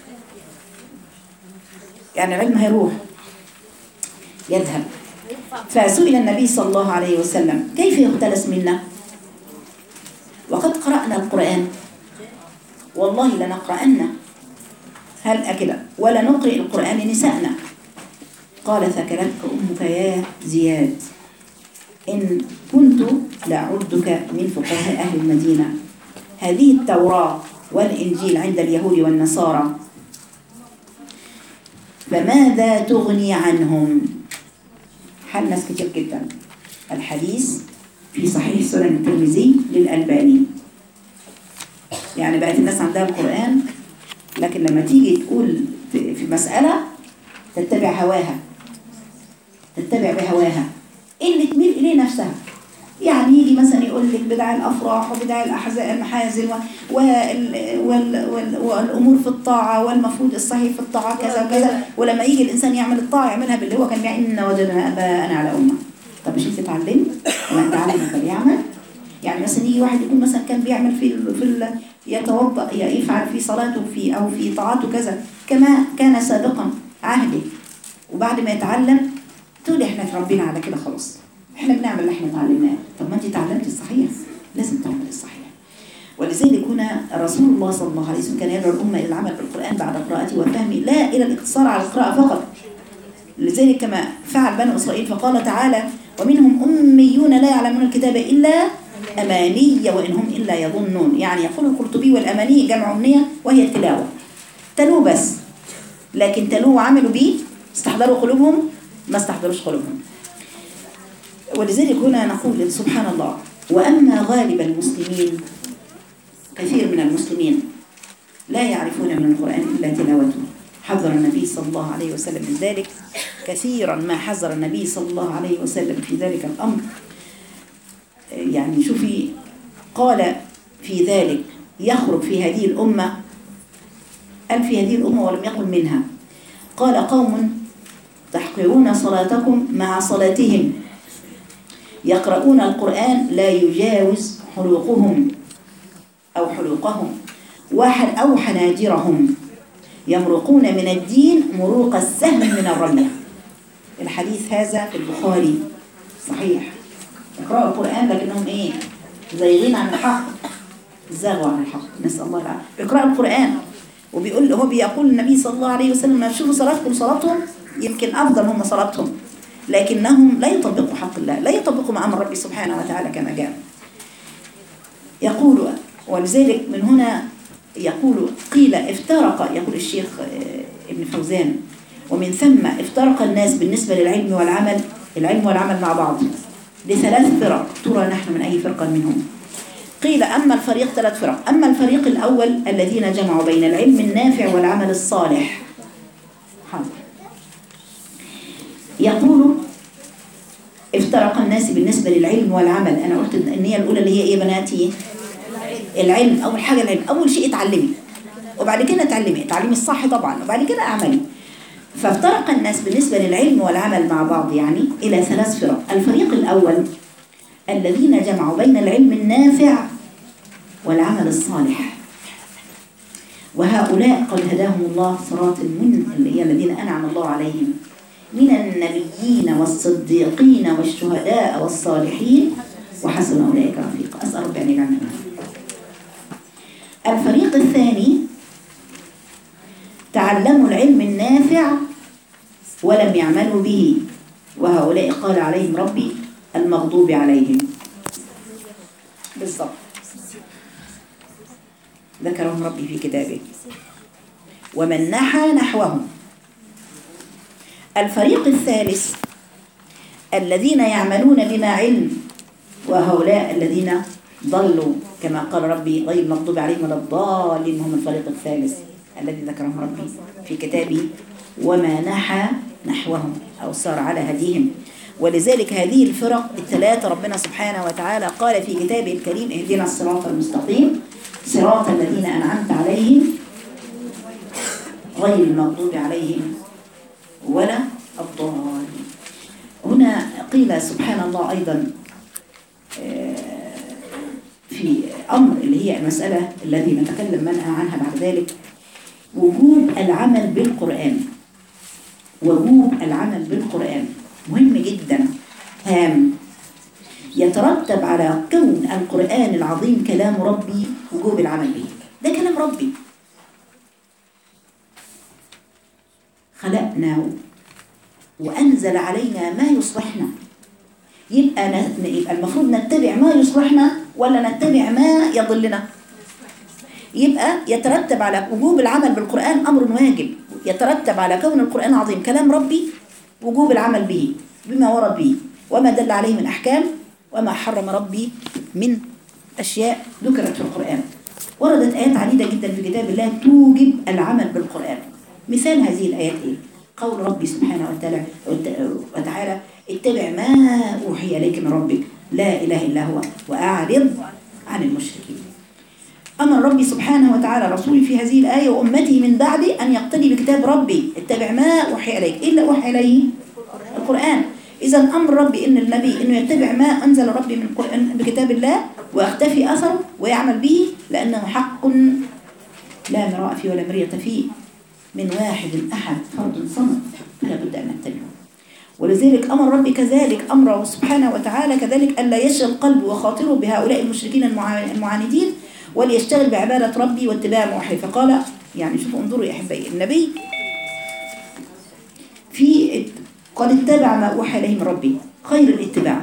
يعني العلم هيروح، يذهب. فسئل النبي صلى الله عليه وسلم: كيف يختلس منا وقد قرأنا القرآن؟ والله لنقرأن، هل أكده ولا نقرأ القرآن لنسائنا. قال: ثكلتك أمك يا زياد، إن كنت لأعدك من فقهاء أهل المدينة. هذه التوراة والإنجيل عند اليهود والنصارى، فماذا تغني عنهم؟ حال ناس كتير جدا. الحديث في صحيح سنن الترمذي للألباني. يعني بقت الناس عندها القرآن، لكن لما تيجي تقول في مسألة تتبع هواها، تتبع بهواها اللي تميل إليه نفسها. يعني يجي مثلا يقول لك بدع الأفراح وبدع الأحزان المحازن وال وال وال والأمور في الطاعة، والمفروض الصحيح في الطاعة كذا وكذا. ولما يجي الإنسان يعمل الطاعة يعملها باللي هو كان بيعمل: إن وجدنا آباءنا على أمة. طب مش أنت اتعلمت؟ وما أنت علم فليعمل. يعني مثلا يجي واحد يكون مثلا كان بيعمل في ال في ال يتوضأ، يفعل في صلاته في أو في طاعته كذا كما كان سابقا عهده، وبعد ما يتعلم تقول احنا اتربينا على كده خلاص، احنا بنعمل اللي احنا اتعلمناه. طب ما انت اتعلمتي الصحيح، لازم تعمل الصحيح. ولذلك هنا رسول الله صلى الله عليه وسلم كان يدعو الامه الى العمل بالقران بعد قراءته وفهمه، لا الى الاقتصار على القراءه فقط. لذلك كما فعل بنو اسرائيل، فقال تعالى: ومنهم اميون لا يعلمون الكتاب الا اماني وان هم الا يظنون. يعني يقول القرطبي: والاماني جمع امنيه وهي التلاوه، تلوه بس، لكن تلوه وعملوا به، استحضروا قلوبهم ما استحضروش قلوبهم. ولذلك هنا نقول سبحان الله: وأما غالب المسلمين، كثير من المسلمين لا يعرفون من القرآن إلا تلاوته. حذر النبي صلى الله عليه وسلم من ذلك كثيرا، ما حذر النبي صلى الله عليه وسلم في ذلك الأمر. يعني شوفي، قال في ذلك: يخرج في هذه الأمة، قال في هذه الأمة ولم يقل منها، قال: قوم تحقرون صلاتكم مع صلاتهم، يقرؤون القرآن لا يجاوز حلوقهم أو حلوقهم واحد أو حناجرهم، يمرقون من الدين مروق السهم من الرمية. الحديث هذا في البخاري صحيح. يقرأوا القرآن لكنهم إيه؟ زايغين عن الحق، زاغوا عن الحق، نسأل الله العافية. بيقرأوا القرآن وبيقول هو بيقول النبي صلى الله عليه وسلم: ما تشوفوا صلاتكم صلاتهم يمكن أفضل هم صلاتهم، لكنهم لا يطبقوا حق الله، لا يطبقوا مع أمر ربي سبحانه وتعالى كما جاء. يقول: ولذلك من هنا يقول قيل افترق، يقول الشيخ ابن فوزان: ومن ثم افترق الناس بالنسبة للعلم والعمل، العلم والعمل مع بعض، لثلاث فرق. ترى نحن من أي فرقة منهم؟ قيل: أما الفريق ثلاث فرق. أما الفريق الأول الذين جمعوا بين العلم النافع والعمل الصالح. حاضر. يقول: افترق الناس بالنسبة للعلم والعمل. أنا قلت إن هي الأولى اللي هي إيه بناتي؟ العلم. أول حاجة العلم، أول شيء اتعلمي، وبعد كده اتعلمي، اتعلمي الصح طبعا، وبعد كده أعملي. فافترق الناس بالنسبة للعلم والعمل مع بعض يعني إلى ثلاث فرق. الفريق الأول الذين جمعوا بين العلم النافع والعمل الصالح، وهؤلاء قد هداهم الله صراط المن اللي هي الذين أنعم الله عليهم من النبيين والصديقين والشهداء والصالحين وحسن أولئك رفيقا. أسأل ربي أن يجعلنا منهم. الفريق الثاني تعلموا العلم النافع ولم يعملوا به، وهؤلاء قال عليهم ربي المغضوب عليهم. بالضبط ذكرهم ربي في كتابه ومن نحى نحوهم. الفريق الثالث الذين يعملون بما علم، وهؤلاء الذين ضلوا كما قال ربي غير المغضوب عليهم ولا الضالين، هم الفريق الثالث الذي ذكرهم ربي في كتابه وما نحى نحوهم أو صار على هديهم. ولذلك هذه الفرق الثلاثة ربنا سبحانه وتعالى قال في كتابه الكريم اهدنا الصراط المستقيم صراط الذين أنعمت عليهم غير المغضوب عليهم ولا الضالين. هنا قيل سبحان الله أيضا في أمر اللي هي المسألة الذي نتكلم منها عنها بعد ذلك، وجوب العمل بالقرآن. وجوب العمل بالقرآن مهم جدا هام، يترتب على كون القرآن العظيم كلام ربي وجوب العمل به. ده كلام ربي خلقنا وأنزل علينا ما يصلحنا، يبقى, يبقى المفروض نتبع ما يصلحنا ولا نتبع ما يضلنا؟ يبقى يترتب على وجوب العمل بالقرآن أمر واجب، يترتب على كون القرآن عظيم كلام ربي وجوب العمل به بما ورد به وما دل عليه من أحكام وما حرم ربي من أشياء ذكرت في القرآن. وردت آيات عديدة جدا في كتاب الله توجب العمل بالقرآن. مثال هذه الآيات إيه؟ قول ربي سبحانه وتعالى اتبع ما أوحي إليك من ربك لا إله إلا هو وأعرض عن المشركين. أمر ربي سبحانه وتعالى رسولي في هذه الآية وأمتي من بعدي أن يقتدي بكتاب ربي اتبع ما أوحي إليك. إلا أوحي إليه القرآن. إذا أمر ربي إن النبي إنه يتبع ما أنزل ربي من القرآن بكتاب الله ويختفي أثره ويعمل به، لأنه حق لا مراء فيه ولا مرية فيه من واحد أحد فرد صمد، فلا بد أن نتبعه. ولذلك أمر ربي كذلك أمره سبحانه وتعالى كذلك ألا يشغل قلبه وخاطره بهؤلاء المشركين المعاندين، وليشتغل بعبادة ربي واتباع ما أوحي. فقال يعني شوفوا انظروا يا أحبائي، النبي في قد اتبع ما أوحي إليه من ربي خير الاتباع،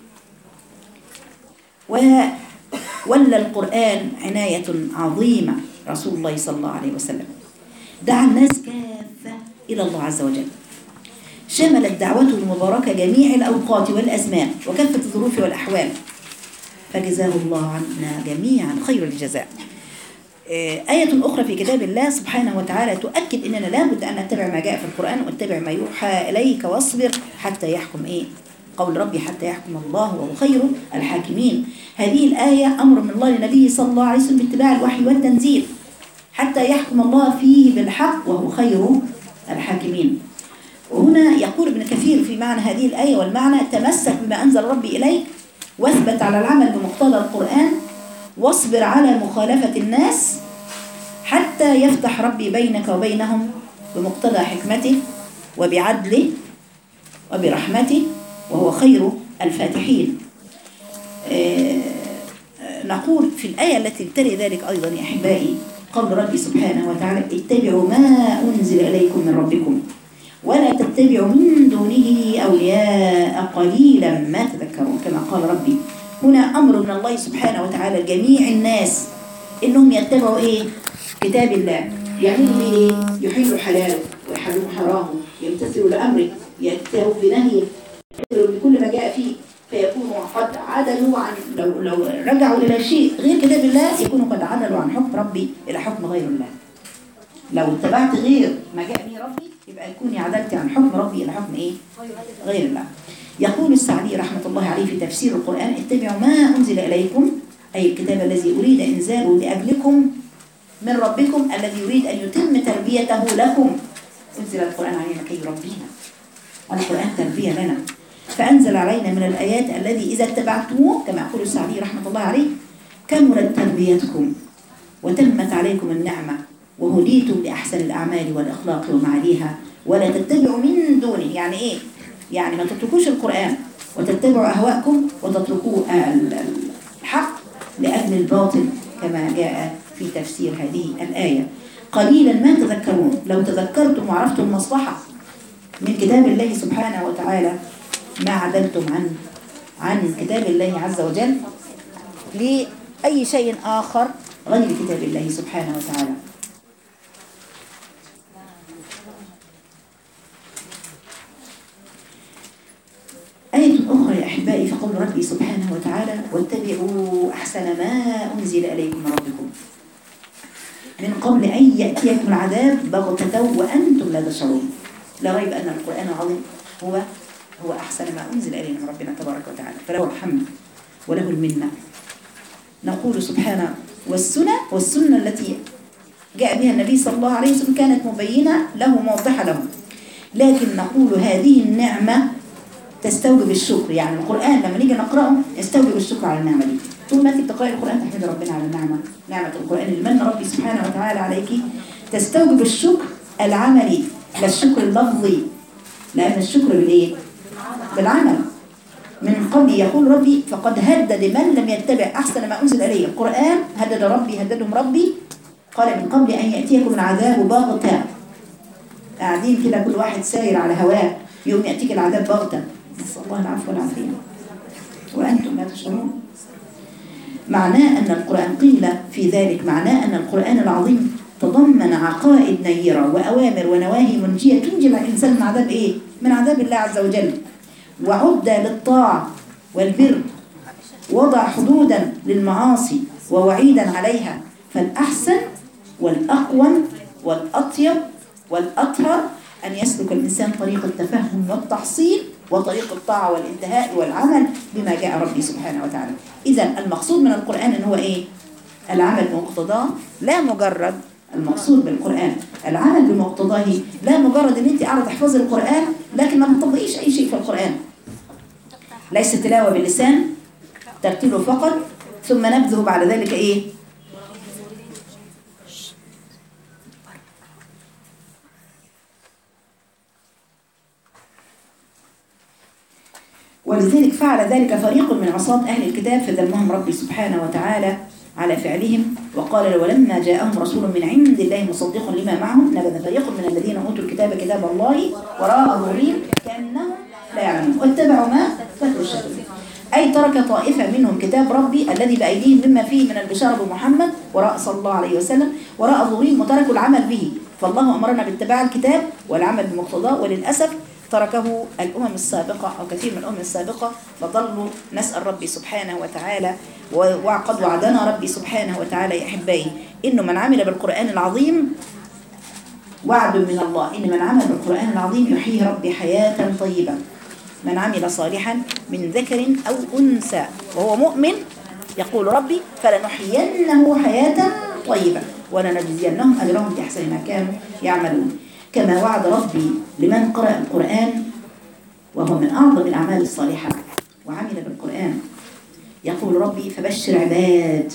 وولى القرآن عناية عظيمة رسول الله صلى الله عليه وسلم، دعا الناس كافة إلى الله عز وجل، شملت دعوته المباركة جميع الأوقات والأزمان وكافة الظروف والأحوال، فجزاه الله عنا جميعا خير الجزاء. آية أخرى في كتاب الله سبحانه وتعالى تؤكد أننا لابد أن نتبع ما جاء في القرآن واتبع ما يوحى إليك واصبر حتى يحكم إيه؟ قول ربي حتى يحكم الله وهو خير الحاكمين. هذه الآية أمر من الله للنبي صلى الله عليه وسلم باتباع الوحي والتنزيل حتى يحكم الله فيه بالحق وهو خير الحاكمين. وهنا يقول ابن كثير في معنى هذه الآية والمعنى تمسك بما أنزل ربي إليك واثبت على العمل بمقتضى القرآن واصبر على مخالفة الناس حتى يفتح ربي بينك وبينهم بمقتضى حكمته وبعدله وبرحمته وهو خير الفاتحين. آه نقول في الآية التي تلي ذلك أيضا يا أحبائي قول ربي سبحانه وتعالى اتبعوا ما أنزل إليكم من ربكم ولا تتبعوا من دونه أولياء قليلا ما تذكرون، كما قال ربي. هنا أمر من الله سبحانه وتعالى لجميع الناس إنهم يتبعوا إيه؟ كتاب الله، يعملوا إيه؟ يحلوا حلاله ويحلوا حرامه، يمتثلوا لأمره، يأتوا بنهيه، يأتوا بكل ما جاء فيه، فيكونوا قد عدلوا عن لو لو رجعوا إلى شيء غير كتاب الله يكونوا قد عدلوا عن حكم ربي إلى حكم غير الله. لو اتبعت غير ما جاء به ربي يبقى يكوني عدلت عن حكم ربي إلى حكم إيه؟ غير الله. يقول السعدي رحمة الله عليه في تفسير القرآن اتبعوا ما أنزل إليكم أي الكتاب الذي أريد إنزاله لأجلكم من ربكم الذي يريد أن يتم تربيته لكم أنزل القرآن علينا كي يربينا، القرآن تربية لنا. فأنزل علينا من الآيات الذي إذا اتبعتموه كما يقول السعدي رحمة الله عليه كملت تربيتكم وتمت عليكم النعمة وهديتم لأحسن الأعمال والأخلاق ومعاليها ولا تتبعوا من دونه. يعني إيه؟ يعني ما تتركوش القرآن وتتبعوا أهواءكم وتتركوا الحق لأجل الباطل كما جاء في تفسير هذه الآية. قليلا ما تذكرون، لو تذكرتم وعرفتم المصلحة من كتاب الله سبحانه وتعالى ما عدلتم عن عن كتاب الله عز وجل لأي شيء آخر غير كتاب الله سبحانه وتعالى. آية أخرى يا أحبائي في قول ربي سبحانه وتعالى واتبعوا أحسن ما أنزل إليكم من ربكم من قبل أن يأتيكم العذاب بغتة وأنتم لا تشعرون. لا ريب أن القرآن العظيم هو هو أحسن ما أنزل إلينا من ربنا تبارك وتعالى، فله الحمد وله المنة. نقول سبحانه والسنة والسنة التي جاء بها النبي صلى الله عليه وسلم كانت مبينة له موضحة له، لكن نقول هذه النعمة تستوجب الشكر. يعني القرآن لما نيجي نقرأه يستوجب الشكر على النعمة دي. طول ما انت بتقرأي القرآن تحمد ربنا على النعمة، نعمة القرآن اللي من ربي سبحانه وتعالى عليك تستوجب الشكر العملي لا الشكر اللفظي، لأن الشكر بالإيه؟ بالعمل. من قبل يقول ربي فقد هدد من لم يتبع أحسن ما أنزل إليه القرآن، هدد ربي هددهم ربي قال من قبل أن يأتيكم العذاب بغتة. قاعدين كده كل واحد ساير على هواه يوم يأتيك العذاب بغتة، نسأل الله العفو والعافية وأنتم لا تشعرون. معناه أن القرآن قيل في ذلك معناه أن القرآن العظيم تضمن عقائد نيرة وأوامر ونواهي منجية تنجي الإنسان من عذاب إيه؟ من عذاب الله عز وجل، وعد للطاعة والبر، وضع حدودا للمعاصي ووعيدا عليها. فالأحسن والأقوم والأطيب والأطهر أن يسلك الإنسان طريق التفهم والتحصيل وطريق الطاعة والانتهاء والعمل بما جاء ربي سبحانه وتعالى. إذن المقصود من القرآن إن هو إيه؟ العمل بمقتضاه، لا مجرد المقصود بالقرآن العمل بمقتضاه، لا مجرد ان انت قاعده تحفظي القرآن لكن ما تطبقيش اي شيء في القرآن. ليس تلاوة باللسان ترتيله فقط ثم نبذه بعد ذلك ايه؟ ولذلك فعل ذلك فريق من عصاة أهل الكتاب فذمهم ربي سبحانه وتعالى على فعلهم وقال ولما جاءهم رسول من عند الله مصدق لما معهم نبذ فريق من الذين أوتوا الكتاب كتاب الله وراء ظهورهم كأنهم لا يعلمون واتبعوا ما تتلو الشياطين. أي ترك طائفة منهم كتاب ربي الذي بأيديهم مما فيه من البشارة بمحمد وراء صلى الله عليه وسلم وراء ظهورهم وتركوا العمل به. فالله أمرنا باتباع الكتاب والعمل بمقتضاه، وللأسف تركه الأمم السابقة أو كثير من الأمم السابقة فضلوا. نسأل ربي سبحانه وتعالى وقد وعدنا ربي سبحانه وتعالى يا أحبائي إنه من عمل بالقرآن العظيم وعد من الله، إن من عمل بالقرآن العظيم يحييه ربي حياة طيبة. من عمل صالحا من ذكر أو أنثى وهو مؤمن يقول ربي فلنحيينه حياة طيبة ولنجزينهم أجرهم بأحسن ما كانوا يعملون. كما وعد ربي لمن قرأ القرآن وهو من أعظم الأعمال الصالحة وعمل بالقرآن يقول ربي فبشر عباد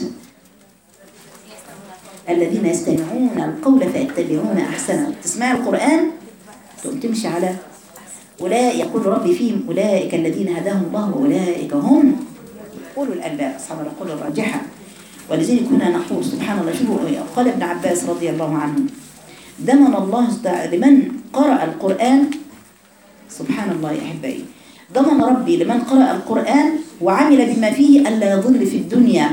الذين يستمعون القول فيتبعون أحسنه. تسمع القرآن تقوم تمشي على أولئك، يقول ربي فيهم أولئك الذين هداهم الله وأولئك هم أولو الألباب أصحاب العقول الراجحة. ولذلك هنا نقول سبحان الله، شوفوا قال ابن عباس رضي الله عنه ضمن الله لمن قرأ القرآن، سبحان الله يا أحبائي، ضمن ربي لمن قرأ القرآن وعمل بما فيه ألا يضل في الدنيا،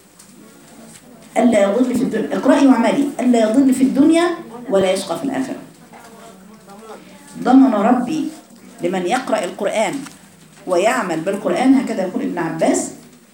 ألا يضل في الدنيا، اقرأي وعملي، ألا يضل في الدنيا ولا يشقى في الآخرة. ضمن ربي لمن يقرأ القرآن ويعمل بالقرآن، هكذا يقول ابن عباس،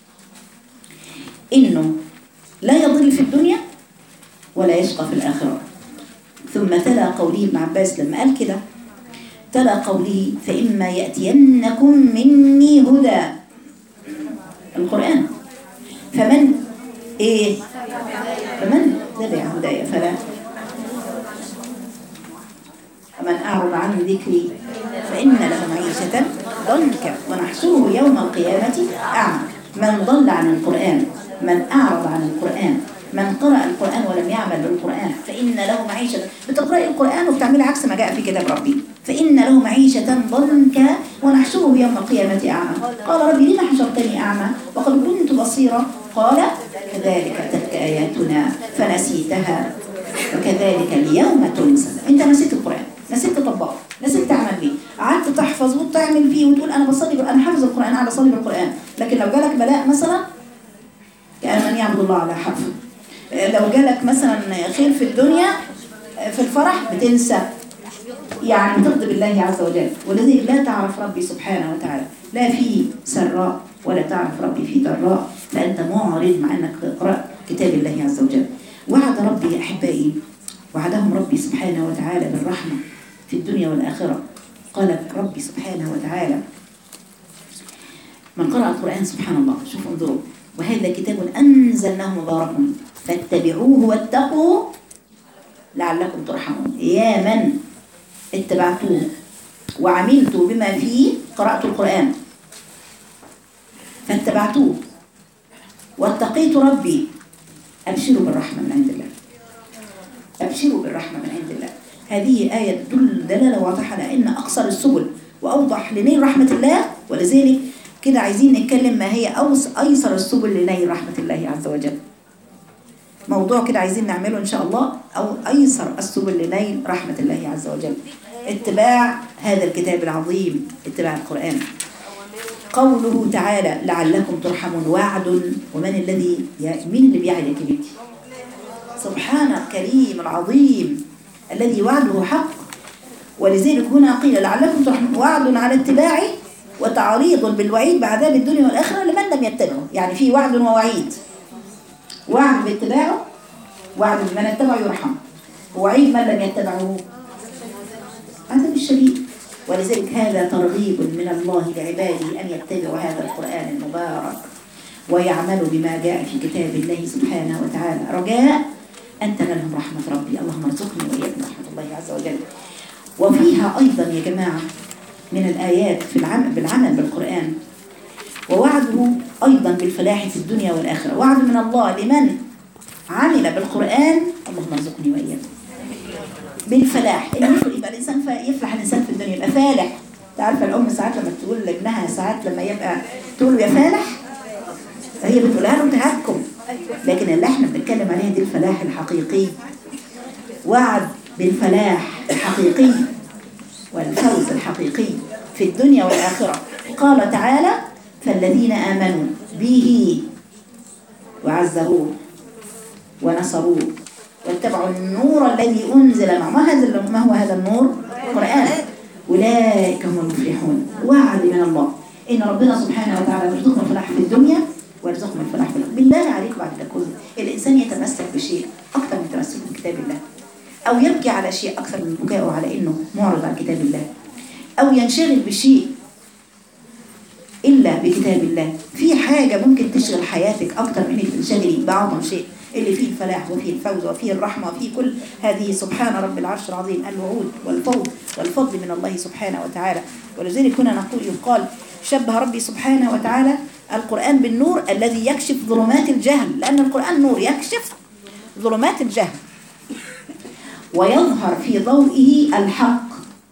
إنه لا يضل في الدنيا ولا يشقى في الآخرة. ثم تلا قوله ابن عباس لما قال كده، تلا قوله فإما يأتينكم مني هدى، القرآن، فمن إيه فمن تبع هدايا فلا من أعرض عن ذكري فإن له معيشة ضنكا ونحشره يوم القيامة أعمى. من ضل عن القرآن، من أعرض عن القرآن، من قرأ القرآن ولم يعمل بالقرآن فإن له معيشة. بتقرأي القرآن وبتعملي عكس ما جاء في كتاب ربي. فإن له معيشة ضنكا ونحشره يوم القيامة أعمى. قال ربي لما حشرتني أعمى وقد كنت بصيرا؟ قال كذلك أتتك آياتنا فنسيتها وكذلك اليوم تنسى. أنت نسيت القرآن، نسيت تطبقه، نسيت تعمل بيه، قعدت تحفظ وتعمل فيه وتقول أنا بصلي، أنا حافظ القرآن، أنا بصلي بالقرآن، لكن لو جالك بلاء مثلا كأن من يعبد الله على حرف. لو جالك مثلا خير في الدنيا في الفرح بتنسى، يعني تغضب الله عز وجل. ولذلك لا تعرف ربي سبحانه وتعالى لا في سراء ولا تعرف ربي في ضراء، فأنت معرض مع أنك تقرأ كتاب الله عز وجل. وعد ربي يا أحبائي، وعدهم ربي سبحانه وتعالى بالرحمة في الدنيا والآخرة. قال ربي سبحانه وتعالى من قرأ القرآن سبحان الله، شوفوا انظروا، وهذا كتاب أنزلناه مبارك فاتبعوه واتقوا لعلكم ترحمون. يا من اتبعتوه وعملتوا بما فيه، قرأت القرآن فاتبعتوه واتقيت ربي، أبشروا بالرحمة من عند الله، أبشروا بالرحمة من عند الله. هذه آية تدل دلالة واضحة على أن أقصر السبل وأوضح لنيل رحمة الله. ولذلك كده عايزين نتكلم ما هي أيسر السبل لنيل رحمة الله عز وجل. موضوع كده عايزين نعمله إن شاء الله، أو أيسر السبل لنيل رحمة الله عز وجل اتباع هذا الكتاب العظيم، اتباع القرآن. قوله تعالى لعلكم ترحمون، وعد. ومن الذي من اللي بيعدك بك؟ سبحان الكريم العظيم الذي وعده حق. ولذلك هنا قيل لعلكم ترحمون، وعد على اتباعه وتعريض بالوعيد بعذاب الدنيا والآخرة لمن لم يتبعه. يعني في وعد ووعيد، وعد باتباعه، وعد بمن اتبعه يرحم، ووعيد من لم يتبعه عذاب الشديد. ولذلك هذا ترغيب من الله لعباده أن يتبعوا هذا القرآن المبارك ويعملوا بما جاء في كتاب الله سبحانه وتعالى، رجاء أن تنالهم رحمة ربي. اللهم ارزقني وإياكم رحمة الله عز وجل. وفيها أيضا يا جماعة من الآيات في العمل بالعمل بالقرآن، ووعده أيضا بالفلاح في الدنيا والآخرة. وعد من الله لمن عمل بالقرآن، اللهم ارزقني وإياكم بالفلاح. إن يبقى الإنسان يفلح، الإنسان في الدنيا يبقى فالح. تعرف الأم ساعات لما تقول لابنها، ساعات لما يبقى تقول له يا فالح، فهي بتقولها له تهكم، لكن اللي احنا بنتكلم عليها دي الفلاح الحقيقي. وعد بالفلاح الحقيقي والفوز الحقيقي في الدنيا والآخرة. قال تعالى فالذين آمنوا به وعزروه ونصروه واتبعوا النور الذي أنزل معه. ما هذا ما هو هذا النور؟ القرآن. أولئك هم المفلحون. وعد من الله إن ربنا سبحانه وتعالى يرزقنا الفلاح في الدنيا ويرزقنا الفلاح في الآخرة. بالله عليك بعد ده كله الإنسان يتمسك بشيء أكثر من تمسك بكتاب الله، أو يبكي على شيء أكثر من بكائه على إنه معرض عن كتاب الله، أو ينشغل بشيء إلا بكتاب الله. في حاجة ممكن تشغل حياتك أكثر من إنك تنشغلي بأعظم شيء اللي فيه الفلاح وفيه الفوز وفيه الرحمة وفيه كل هذه. سبحان رب العرش العظيم الوعود والفوز والفضل من الله سبحانه وتعالى. ولذلك هنا نقول يقال شبه ربي سبحانه وتعالى القرآن بالنور الذي يكشف ظلمات الجهل، لأن القرآن نور يكشف ظلمات الجهل ويظهر في ضوئه الحق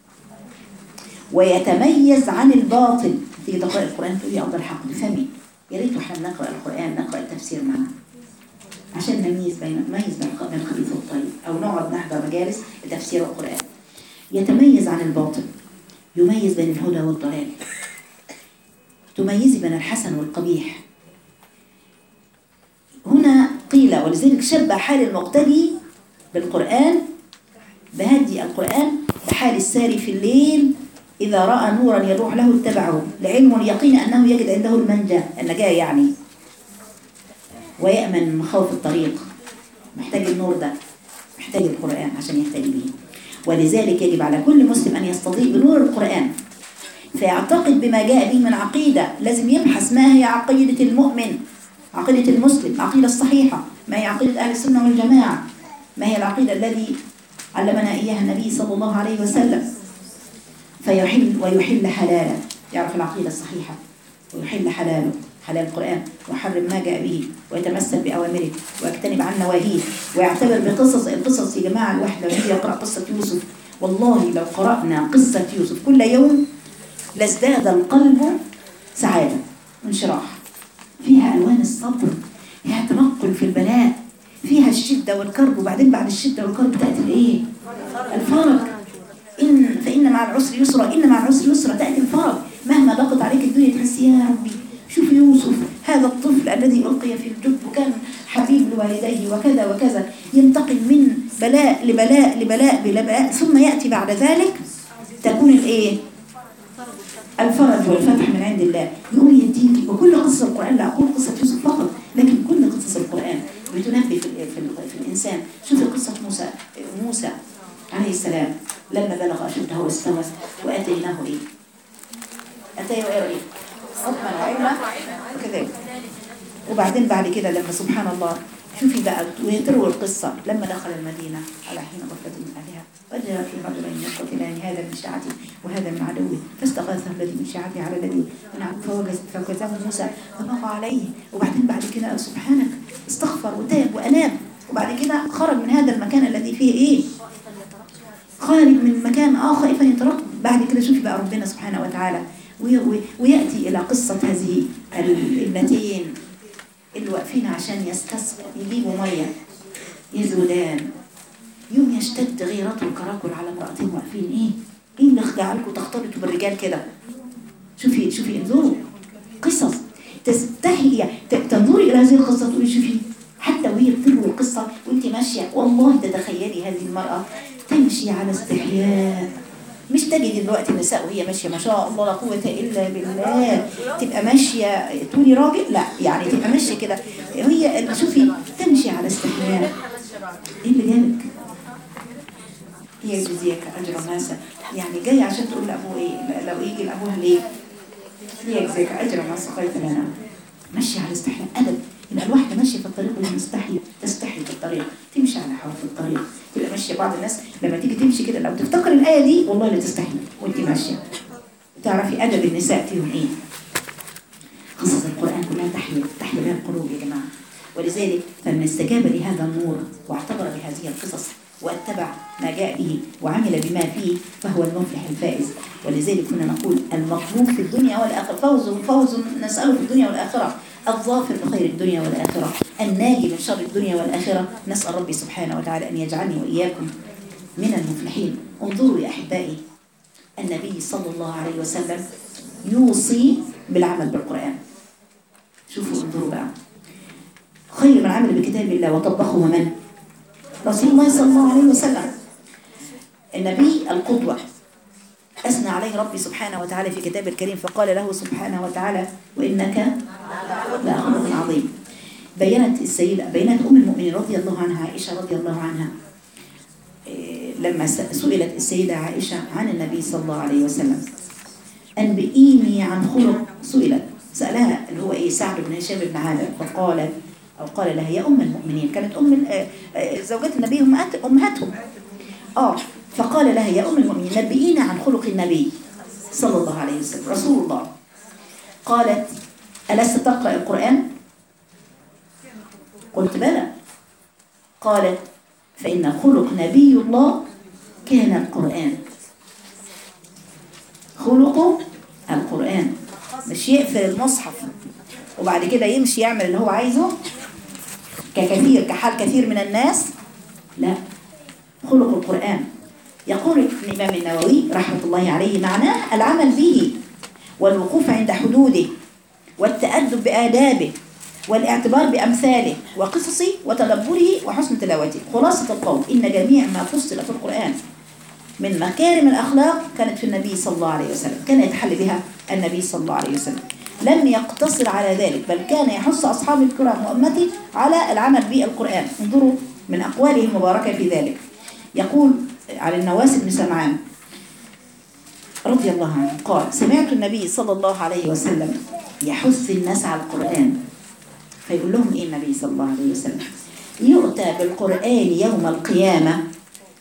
ويتميز عن الباطل. تيجي تقرأ القرآن تقولي أفضل الحق بفمي. يا ريت واحنا بنقرأ القرآن نقرأ التفسير معنا عشان نميز بين نميز بين الخبيث والطيب، أو نقعد نحضر مجالس تفسير القرآن. يتميز عن الباطل، يميز بين الهدى والضلال، تميزي بين الحسن والقبيح. هنا قيل ولذلك شبه حال المقتدي بالقرآن بهدي القرآن بحال الساري في الليل إذا رأى نورا يروح له اتبعه، لعلم اليقين أنه يجد عنده المنجى النجاة يعني، ويأمن من مخاوف الطريق. محتاج النور ده، محتاج القرآن عشان يهتدي به. ولذلك يجب على كل مسلم أن يستضيء بنور القرآن فيعتقد بما جاء به من عقيدة. لازم يبحث ما هي عقيدة المؤمن، عقيدة المسلم، العقيدة الصحيحة، ما هي عقيدة أهل السنة والجماعة، ما هي العقيدة الذي علمنا إياها النبي صلى الله عليه وسلم. فيحل ويحل حلالا، يعرف العقيدة الصحيحة، ويحل حلاله حلال القرآن، ويحرم ما جاء به، ويتمثل بأوامره، ويجتنب عن نواهيه، ويعتبر بقصص. القصص يا جماعة، الواحد لو يجي يقرأ قصة يوسف، والله لو قرأنا قصة يوسف كل يوم لازداد القلب سعادة وانشراح. فيها ألوان الصبر، فيها تنقل في البلاء، فيها الشدة والكرب، وبعدين بعد الشدة والكرب تأتي الإيه؟ الفرج. إن فإن مع العسر يسرا، إن مع العسر يسرا، تأتي الفرج. مهما ضاقت عليك الدنيا تحسي يا ربي شوف يوسف هذا الطفل الذي ألقي في الجب وكان حبيب لوالديه وكذا وكذا، ينتقل من بلاء لبلاء لبلاء بلبلاء، ثم يأتي بعد ذلك تكون الإيه؟ الفرج والفتح من عند الله. يقول يديك. وكل قصة القرآن، لا أقول قصة يوسف فقط، لكن كل قصص القرآن بتنبي في, في, في الإنسان. شوف قصة موسى موسى عليه السلام لما بلغ أشده واستوى وآتيناه إيه؟ أتيه إيه؟ حكما وعلما وكذلك. وبعدين بعد كده لما سبحان الله شوفي بقى ويتروي القصة لما دخل المدينة على حين غفلة من أهلها وجد في رجلين يقتتلان هذا من شيعته وهذا من عدوه فاستغاثه الذي من شيعته على الذي من عدوه فوكزه موسى فبقى عليه. وبعدين بعد كده سبحانك استغفر وتاب وأناب. وبعد كده خرج من هذا المكان الذي فيه إيه؟ خارج من مكان آخر خائفا يترقب. بعد كده شوفي بقى ربنا سبحانه وتعالى ويأتي إلى قصة هذه الابنتين اللي واقفين عشان يستسقوا يجيبوا مية يزودان. يوم يشتد غيرته الكراكل على امرأتين واقفين. ايه ايه اللي جعلكم تختلطوا بالرجال كده؟ شوفي شوفي انظروا قصص تستحي تنظري الى هذه القصة تقولي شوفي حتى وهي بتروي القصة وانت ماشية والله تتخيلي هذه المرأة تمشي على استحياء. مش تجد دلوقتي النساء وهي ماشيه ما شاء الله لا قوه الا بالله تبقى ماشيه تقولي راجل، لا يعني تبقى ماشيه كده هي شوفي تمشي على استحياء. ايه اللي جابك؟ هي يجزيك اجر الناس، يعني جايه عشان تقول لابوه ايه؟ لو يجي لابوها ليه؟ هي يجزيك اجر ما سقيت لنا. ماشيه على استحياء ادب. يبقى الواحده ماشيه في الطريق وهي مستحيه تستحي في الطريق تمشي على حواف الطريق. تبقى ماشيه بعض الناس لما تيجي تمشي كده لو تفتكر الايه دي والله لا تستحي وانت ماشيه. تعرفي ادب النساء فيهم ايه؟ قصص القران كلها تحيا تحيا بها القلوب يا جماعه. ولذلك فمن استجاب لهذا النور واعتبر بهذه القصص واتبع ما جاء به وعمل بما فيه فهو المفلح الفائز. ولذلك كنا نقول المطلوب في الدنيا والاخره فوز فوز نساله في الدنيا والاخره، الظافر بخير الدنيا والآخرة، الناجي من شر الدنيا والآخرة. نسأل ربي سبحانه وتعالى أن يجعلني وإياكم من المفلحين. انظروا يا أحبائي النبي صلى الله عليه وسلم يوصي بالعمل بالقرآن. شوفوا انظروا بقى خير من عمل بكتاب الله وطبقه من؟ رسول الله صلى الله عليه وسلم النبي القدوة. أثنى عليه ربي سبحانه وتعالى في كتاب الكريم فقال له سبحانه وتعالى وإنك لخلق عظيم. بينت السيدة بينت أم المؤمنين رضي الله عنها عائشة رضي الله عنها لما سئلت السيدة عائشة عن النبي صلى الله عليه وسلم أنبئيني عن خلق. سئلت سألها اللي هو إيه سعد بن هشام بن عامر فقالت أو قال لها يا أم المؤمنين. كانت أم زوجات النبي أمهات أمهاتهم آه فقال لها يا أم المؤمنين نبئينا عن خلق النبي صلى الله عليه وسلم رسول الله. قالت ألست تقرأ القرآن؟ قلت بلى. قالت فإن خلق نبي الله كان القرآن. خلقه القرآن، مش يقفل المصحف وبعد كده يمشي يعمل اللي هو عايزه ككثير كحال كثير من الناس، لا خلق القرآن. يقول الإمام النووي رحمة الله عليه معناه العمل به والوقوف عند حدوده والتأدب بآدابه والاعتبار بأمثاله وقصصه وتدبره وحسن تلاوته. خلاصة القول إن جميع ما فصل في القرآن من مكارم الأخلاق كانت في النبي صلى الله عليه وسلم، كان يتحل بها النبي صلى الله عليه وسلم. لم يقتصر على ذلك بل كان يحث أصحاب الكرام وأمته على العمل بالقرآن. انظروا من أقواله المباركة في ذلك. يقول على النواس بن سمعان رضي الله عنه قال سمعت النبي صلى الله عليه وسلم يحث الناس على القرآن فيقول لهم إيه النبي صلى الله عليه وسلم؟ يؤتى بالقرآن يوم القيامة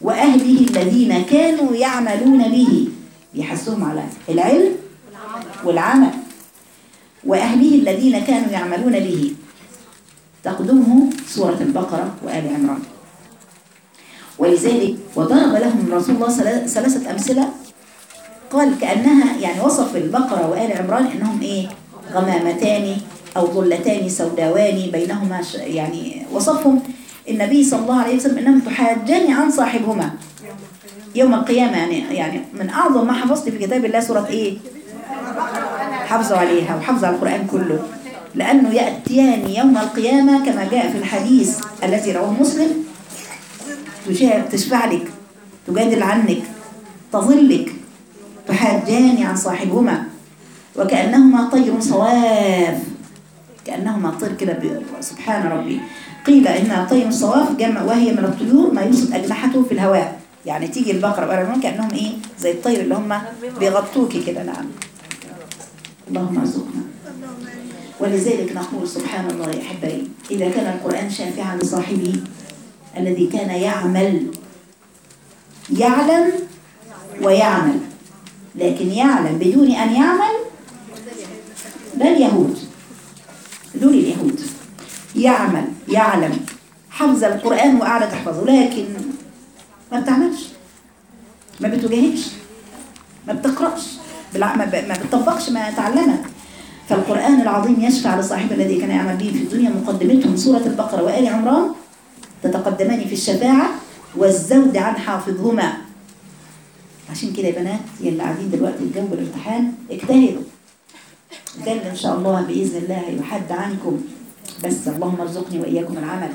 وأهله الذين كانوا يعملون به، يحسهم على العلم والعمل. وأهله الذين كانوا يعملون به تقدمه سورة البقرة وآل عمران. ولذلك وضرب لهم رسول الله ثلاثة أمثلة، قال كأنها يعني وصف البقرة وآل عمران إنهم إيه؟ غمامتان أو ظلتان سوداوان بينهما يعني وصفهم النبي صلى الله عليه وسلم إنهم تحاجان عن صاحبهما يوم القيامة. يعني يعني من أعظم ما حفظت في كتاب الله سورة إيه؟ حفظوا عليها وحفظوا على القرآن كله، لأنه يأتيان يوم القيامة كما جاء في الحديث الذي رواه مسلم، تشفع لك، تجادل عنك، تظلك، تحاجان عن صاحبهما وكأنهما طير صواف، كأنهما طير كده. سبحان ربي، قيل إنها طير صواف جمع، وهي من الطيور ما يبسط أجنحته في الهواء. يعني تيجي البقرة والعمران كأنهم إيه؟ زي الطير اللي هم بيغطوكي كده. نعم، اللهم ارزقنا. ولذلك نقول سبحان الله يا أحبائي، إذا كان القرآن شافعا لصاحبه الذي كان يعمل، يعلم ويعمل، لكن يعلم بدون أن يعمل، ده اليهود، دول اليهود. يعمل يعلم حفظ القرآن وأعلى تحفظه، لكن ما بتعملش، ما بتجاهدش، ما بتقرأش، ما بتطبقش ما تعلمه. فالقرآن العظيم يشفع لصاحب الذي كان يعمل به في الدنيا. مقدمتهم سورة البقرة وآل عمران تتقدمان في الشفاعة والزود عن حافظهما. عشان كده يا بنات يلي قاعدين دلوقتي الجنب الامتحان اجتهدوا، ده اللي ان شاء الله بإذن الله يحد عنكم، بس اللهم ارزقني وإياكم العمل.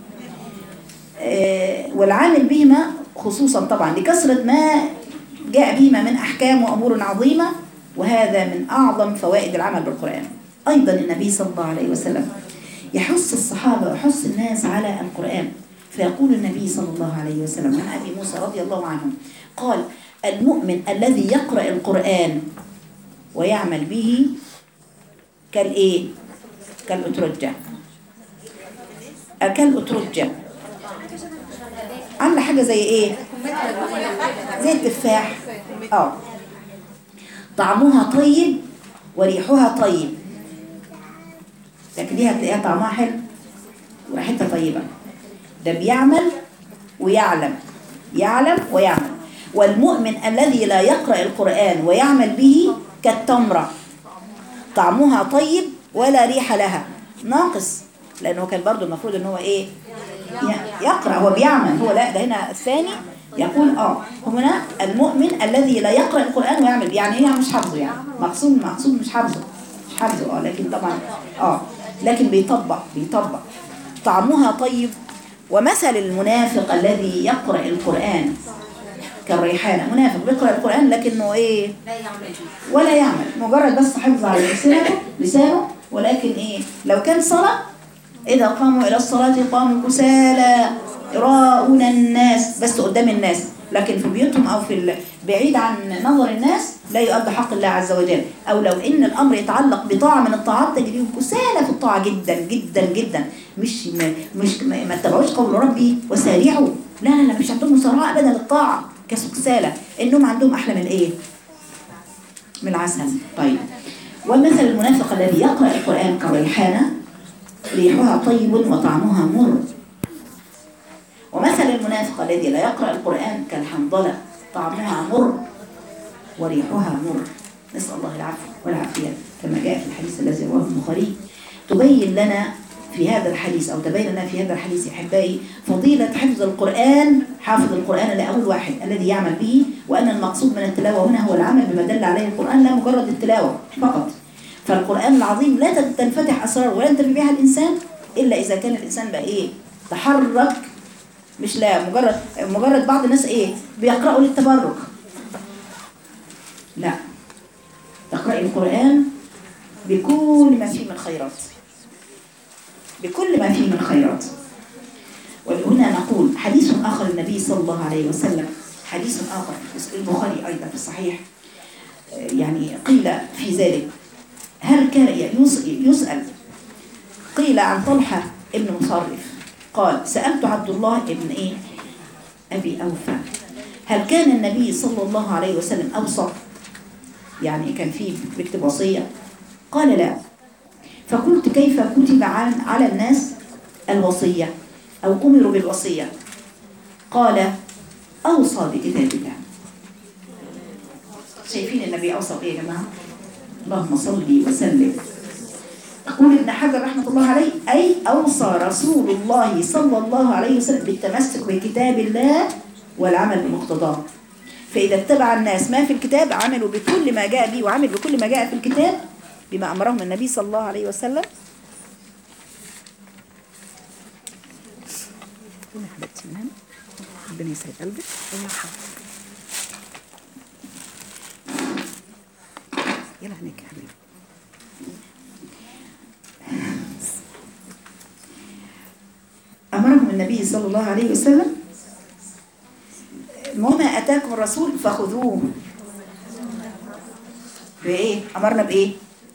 آه والعامل بهما خصوصا طبعا لكثرة ما جاء بهما من أحكام وأمور عظيمة، وهذا من أعظم فوائد العمل بالقرآن. أيضا النبي صلى الله عليه وسلم يحث الصحابة ويحث الناس على القرآن، فيقول النبي صلى الله عليه وسلم عن أبي موسى رضي الله عنه قال: المؤمن الذي يقرأ القرآن ويعمل به كالإيه؟ كالأترجة. كالأترجة عاملة حاجة زي إيه؟ زي التفاح. آه طعمها طيب وريحها طيب، لكن دي هتلاقيها طعمها حلو وريحتها طيبة. ده بيعمل ويعلم، يعلم ويعمل. والمؤمن الذي لا يقرأ القرآن ويعمل به كالتمرة، طعمها طيب ولا ريح لها، ناقص، لأنه كان برضو المفروض ان هو ايه؟ يقرأ، هو بيعمل، هو لا، ده هنا الثاني يقول اه هنا المؤمن الذي لا يقرأ القرآن ويعمل، يعني هنا مش حافظه، يعني مقصود مقصود مش حافظه، مش حافظه اه لكن طبعا اه لكن بيطبق بيطبق طعمها طيب. ومثل المنافق الذي يقرأ القرآن كالريحانة، منافق بيقرأ القرآن لكنه ايه؟ ولا يعمل، مجرد بس حفظ على لسانه لسانه ولكن ايه؟ لو كان صلاة إذا قاموا إلى الصلاة قاموا كسالى يراءون الناس، بس قدام الناس، لكن في بيوتهم أو في بعيد عن نظر الناس لا يؤدي حق الله عز وجل. أو لو إن الأمر يتعلق بطاعة من الطاعات تجدهم كسالى في الطاعة جدا جدا جدا، مش مش ما اتبعوش قول ربي وسارعوا، لا لا لا، مش عندهم مسارعة أبدا للطاعة، كسالى، إنهم عندهم أحلى من إيه؟ من العسل. طيب، ومثل المنافق الذي يقرأ القرآن كالريحانة ريحها طيب وطعمها مر. ومثل المنافق الذي لا يقرأ القرآن كالحنظلة، طعمها مر وريحها مر. نسأل الله العفو والعافية كما جاء في الحديث الذي رواه البخاري. تبين لنا في هذا الحديث أو تبين لنا في هذا الحديث أحبائي فضيلة حفظ القرآن، حافظ القرآن لأول واحد الذي يعمل به، وأن المقصود من التلاوة هنا هو العمل بما دل عليه القرآن، لا مجرد التلاوة فقط. فالقرآن العظيم لا تنفتح أسرار ولا ينتفع بها الإنسان إلا إذا كان الإنسان بقى إيه؟ تحرك، مش لا مجرد مجرد بعض الناس إيه؟ بيقرأوا للتبرك. لا، تقرأ القرآن بكل ما فيه من خيرات، بكل ما فيه من خيرات. وهنا نقول حديث آخر النبي صلى الله عليه وسلم، حديث آخر البخاري أيضا في الصحيح، يعني قيل في ذلك هل كان يسأل، قيل عن طلحة ابن مصرف قال: سألت عبد الله ابن إيه أبي أوفى. هل كان النبي صلى الله عليه وسلم أوصى؟ يعني كان فيه بيكتب وصية؟ قال لا. فقلت كيف كتب على الناس الوصية أو أمروا بالوصية؟ قال أوصى بكتاب الله. شايفين النبي أوصى بإيه يا جماعة؟ اللهم صل وسلم. يقول ابن حجر رحمة الله عليه أي أوصى رسول الله صلى الله عليه وسلم بالتمسك بكتاب الله والعمل بمقتضاه. فإذا اتبع الناس ما في الكتاب عملوا بكل ما جاء به، وعمل بكل ما جاء في الكتاب بما أمرهم النبي صلى الله عليه وسلم. ربنا يسعد قلبك. يلا هناك يا حبيبي. أمرهم النبي صلى الله عليه وسلم وما أتاكم الرسول فخذوه. بإيه؟ أمرنا بإيه؟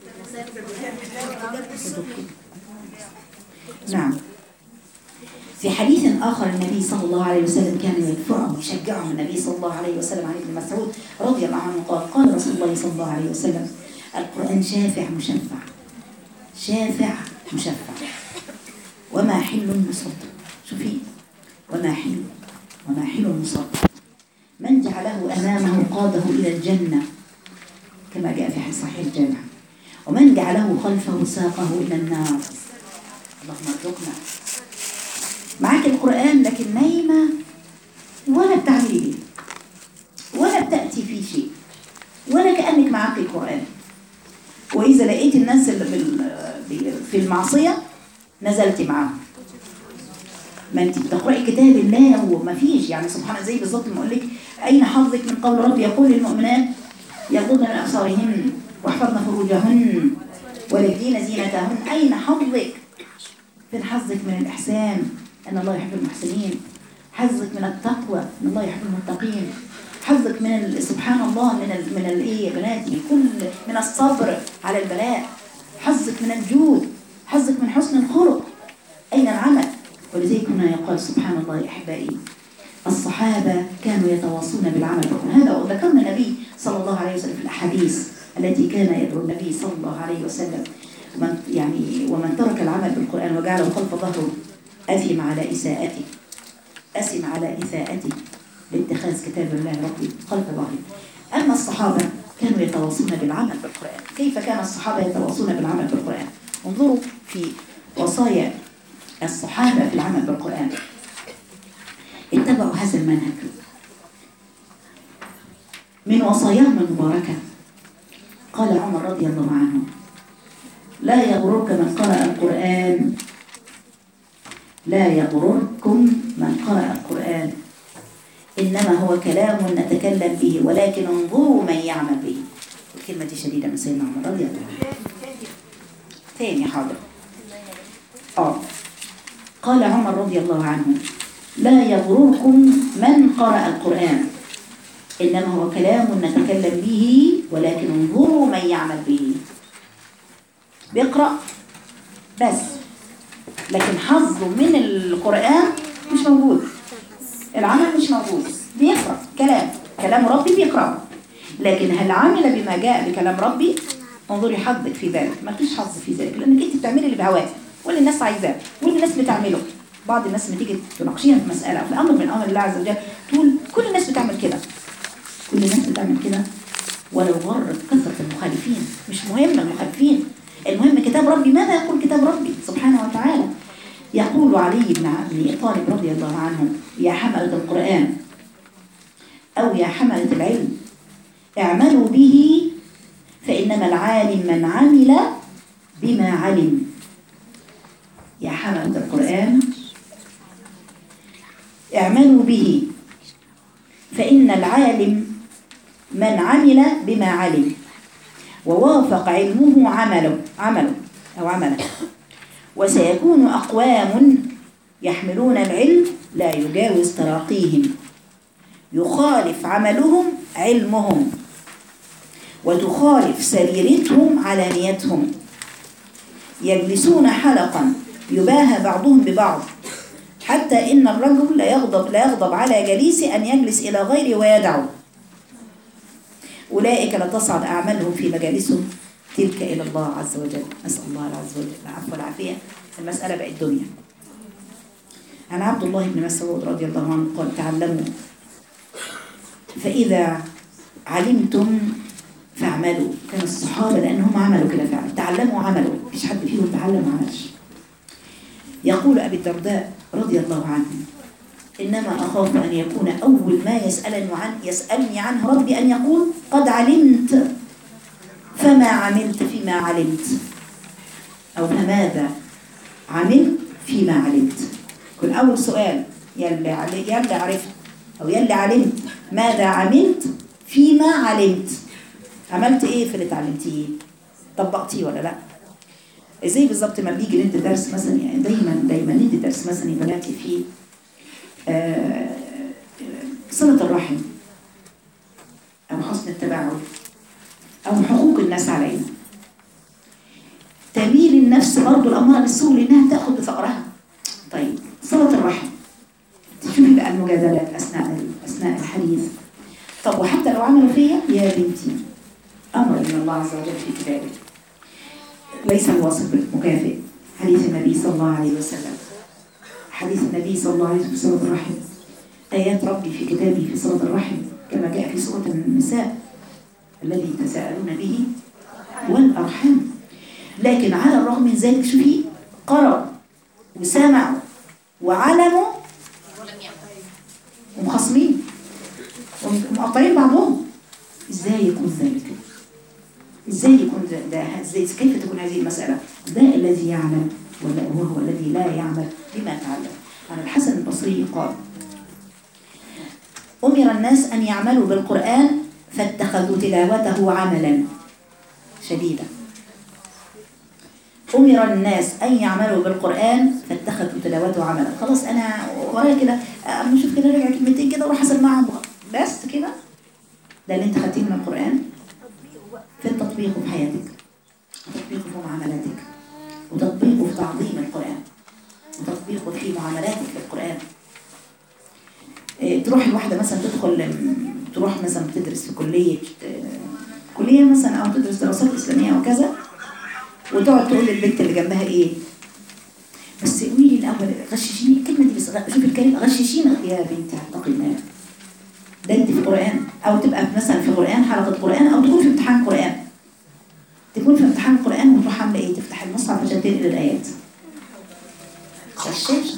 نعم. في حديث آخر النبي صلى الله عليه وسلم كان يدفعهم ويشجعهم النبي صلى الله عليه وسلم عن ابن مسعود رضي الله عنه قال قال رسول الله صلى الله عليه وسلم القرآن شافع مشفع، شافع مشفع وما حل مصد. شوفي، وما حل وما حل مصد. من جعله أمامه قاده إلى الجنة كما جاء في صحيح الجامع، ومن جعله خلفه ساقه إلى النار. اللهم ارزقنا. معاك القرآن لكن نايمة ولا بتعملي بيه ولا بتأتي فيه شيء ولا كأنك معاك القرآن. وإذا لقيت الناس اللي في المعصية نزلت معاهم. ما انت بتقرأي كتاب الله وما فيش، يعني سبحان زي بالظبط ما اقول لك أين حظك من قول ربي يقول للمؤمنات يغضضن من أبصارهن واحفظن فروجهن ويبدين زينتهن. أين حظك؟ فين حظك من الإحسان؟ أن الله يحب المحسنين. حظك من التقوى، أن الله يحب المتقين. حظك من سبحان الله من ال من الايه يا بناتي كل من الصبر على البلاء. حظك من الجود، حظك من حسن الخلق. أين العمل؟ ولذلك هنا يقال سبحان الله احبائي الصحابة كانوا يتواصون بالعمل. هذا ذكرنا النبي صلى الله عليه وسلم في الأحاديث التي كان يدعو النبي صلى الله عليه وسلم من يعني ومن ترك العمل بالقرآن وجعله خلف ظهره أثم على إساءته، أثم على إساءته لاتخاذ كتاب الله ربي خلف ظهره. أما الصحابة كانوا يتواصون بالعمل بالقرآن. كيف كان الصحابة يتواصون بالعمل بالقرآن؟ انظروا في وصايا الصحابة في العمل بالقرآن. اتبعوا هذا المنهج. من وصاياهم المباركة قال عمر رضي الله عنه لا يغررك من قرأ القرآن لا يغرركم من قرأ القرآن إنما هو كلام نتكلم به ولكن انظروا من يعمل به. الكلمة دي شديدة من سيدنا عمر رضي الله عنه. ثاني حاضر. آه قال عمر رضي الله عنه لا يغرركم من قرأ القرآن إنما هو كلام نتكلم به ولكن انظروا من يعمل به. بيقرأ بس لكن حظه من القرآن مش موجود، العمل مش موجود. بيقرأ كلام كلام ربي بيقرأه، لكن هل عمل بما جاء بكلام ربي؟ انظري حظك في ذلك. ما فيش حظ في ذلك لأنك أنت بتعملي اللي بهواك واللي الناس عايزاه واللي الناس بتعمله. بعض الناس لما تيجي تناقشيها في مسألة أو في أمر من أمر الله عز وجل تقول كل الناس بتعمل كده، كل الناس بتعمل كده ولو غرت كثرة المخالفين. مش مهم المخالفين، المهم كتاب ربي. ماذا يقول كتاب ربي سبحانه وتعالى؟ يقول علي بن أبي طالب رضي الله عنه يا حملة القرآن أو يا حملة العلم اعملوا به فإنما العالم من عمل بما علم. يا حملة القرآن اعملوا به فإن العالم من عمل بما علم ووافق علمه عمله عمله أو عمله. وسيكون أقوام يحملون العلم لا يجاوز تراقيهم يخالف عملهم علمهم وتخالف سريرتهم علانيتهم يجلسون حلقا يباهى بعضهم ببعض حتى إن الرجل لا يغضب لا يغضب على جليسه أن يجلس إلى غيره ويدعو. أولئك لا تصعد أعمالهم في مجالسهم تلك إلى الله عز وجل. نسأل الله عز وجل العفو والعافية. المسألة بقت دنيا. عن عبد الله بن مسعود رضي الله عنه قال تعلموا فإذا علمتم فاعملوا. كان الصحابة لأنهم عملوا كده فعلا، تعلموا وعملوا، مفيش حد فيهم تعلم وعملش. يقول أبي الدرداء رضي الله عنه إنما أخاف أن يكون أول ما يسألني عنه يسألني عنه ربي أن يقول قد علمت فما عملت فيما علمت، أو فماذا عملت فيما علمت. كل أول سؤال يلي يلي عرفت أو يلي علمت ماذا عملت فيما علمت، عملت إيه في اللي تعلمتيه، طبقتيه ولا لا. زي بالظبط ما بيجي ندي درس مثلا، يعني دايما دايما ندي درس مثلا يا بناتي في آه صلة الرحم أو حسن التباعد أو حقوق الناس علينا. تميل النفس برضو الأمارة بالسوء لأنها تأخذ بثأرها. طيب صلة الرحم تشوفي بقى المجادلات أثناء أثناء الحديث. طب وحتى لو عملوا فيا يا بنتي أمر من الله عز وجل في كتابه ليس الواصل بالمكافئ. حديث النبي صلى الله عليه وسلم، حديث النبي صلى الله عليه وسلم في صلة الرحم، آيات ربي في كتابه في صلة الرحم كما جاء في سورة النساء الذي تساءلون به والأرحام. لكن على الرغم من ذلك شوفي قرأوا وسمعوا وعلموا ومخصمين ومقطعين بعضهم. ازاي يكون ذلك؟ ازاي يكون ده؟ ازاي كيف تكون هذه المسألة؟ ده الذي يعلم ولا هو الذي لا يعمل بما تعلم. عن الحسن البصري قال أمر الناس أن يعملوا بالقرآن فاتخذوا تلاوته عملا شديدا. أمر الناس أن يعملوا بالقرآن فاتخذوا تلاوته عملا. خلاص أنا ورايا كده أما أشوف كده رجع كلمتين كده وراح أسمع معهم بس كده. ده اللي أنت خدتيه من القرآن في التطبيق في حياتك، وتطبيقه في معاملاتك، وتطبيقه في تعظيم القرآن، وتطبيقه في معاملاتك للقرآن. إيه تروح الواحدة مثلا تدخل تروح مثلا تدرس في كلية كلية مثلا أو تدرس دراسات إسلامية أو كذا، وتقعد تقول للبنت اللي جنبها إيه بس قولي لي الأول غششيني الكلمة دي، بس شوفي الكلمة غششيني يا بنتي اتقي الله. ده انت في القرآن، او تبقى مثلا في قرآن حلقة قرآن، او تكون في امتحان قرآن، تكون في امتحان قرآن وتروح عامله ايه تفتح المصحف عشان تنقل الايات. غشاشه.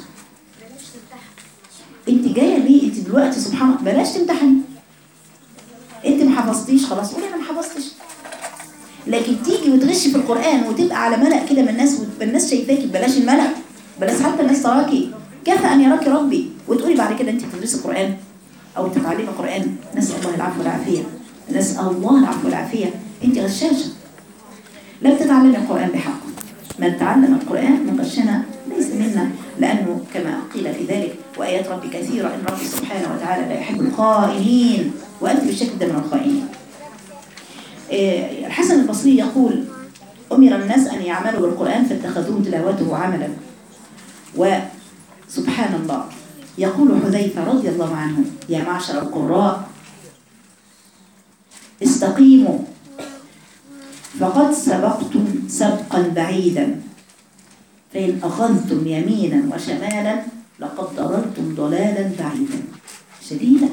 انت جايه ليه انت دلوقتي؟ سبحان الله بلاش تمتحني. انت ما حفظتيش خلاص قولي انا ما حفظتش. لكن تيجي وتغشي في القرآن وتبقى على ملأ كده من الناس وتبقى الناس شايفاكي، بلاش الملأ، بلاش حتى الناس تراكي، كفى ان يراكي ربي، وتقولي بعد كده انت بتدرسي قرآن أو تتعلمي قرآن. نسأل الله العفو والعافية، نسأل الله العفو والعافية. أنت غشاشة لا بتتعلمي القرآن بحقه. من تعلم القرآن من غشنا ليس منا، لأنه كما قيل في ذلك وآيات ربي كثيرة إن ربي سبحانه وتعالى لا يحب الخائنين، وأنت بالشكل ده من الخائنين. الحسن البصري يقول أمر الناس أن يعملوا بالقرآن فاتخذوه تلاوته عملا. وسبحان الله يقول حذيفة رضي الله عنه يا معشر القراء استقيموا فقد سبقتم سبقا بعيدا، فإن أخذتم يمينا وشمالا لقد ضللتم ضلالا بعيدا شديدا.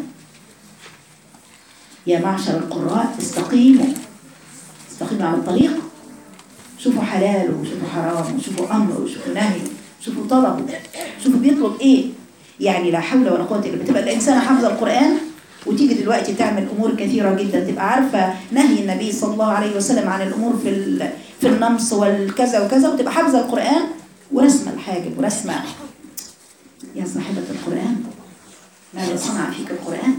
يا معشر القراء استقيموا، استقيموا على الطريق، شوفوا حلال وشوفوا حرام وشوفوا أمر وشوفوا نهي، شوفوا طلب، شوفوا بيطلب إيه. يعني لا حول ولا قوة إلا بالله. تبقى الإنسان حافظ القرآن وتيجي دلوقتي تعمل أمور كثيرة جدا، تبقى عارفة نهي النبي صلى الله عليه وسلم عن الأمور في في النمص والكذا وكذا، وتبقى حافظة القرآن ورسمة الحاجب ورسمة. يا صاحبة القرآن ماذا صنع فيك القرآن؟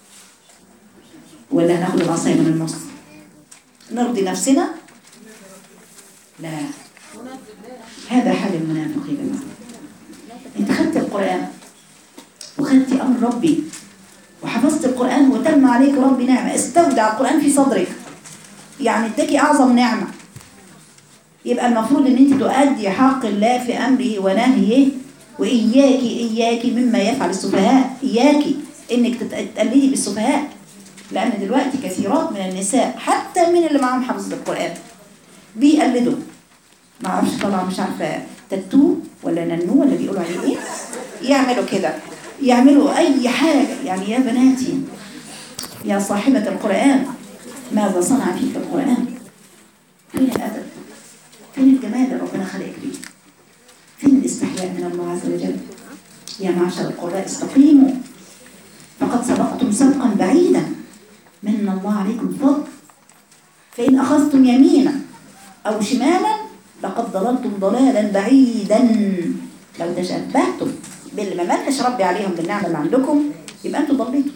ولا ناخد العصاية من النص نرضي نفسنا؟ لا، هذا حال المنافقين. انت خدت القرآن وخدت أمر ربي وحفظت القرآن وتم عليك ربي نعمة، استودع القرآن في صدرك، يعني اداكي أعظم نعمة. يبقى المفروض ان انت تؤدي حق الله في أمره ونهيه وإياكي إياكي مما يفعل السفهاء، إياكي إنك تتقلدي بالسفهاء، لأن دلوقتي كثيرات من النساء حتى من اللي معاهم حفظ القرآن بيقلدوا، ما اعرفش طبعا، مش عارفه تاتو ولا ننو ولا بيقولوا عليه ايه، يعملوا كده، يعملوا اي حاجه. يعني يا بناتي يا صاحبه القرآن، ماذا صنع فيك القرآن؟ فين الادب؟ فين الجمال اللي ربنا خلقك بيه؟ فين الاستحياء من الله عز وجل؟ يا معشر القراء استقيموا فقد سبقتم سبقا بعيدا، من الله عليكم فضل. فإن أخذتم يمينا أو شمالا لقد ضللتم ضلالا بعيدا. لو تشبهتم باللي ما منش ربي عليهم بالنعمة اللي عندكم يبقى أنتم ضليتم.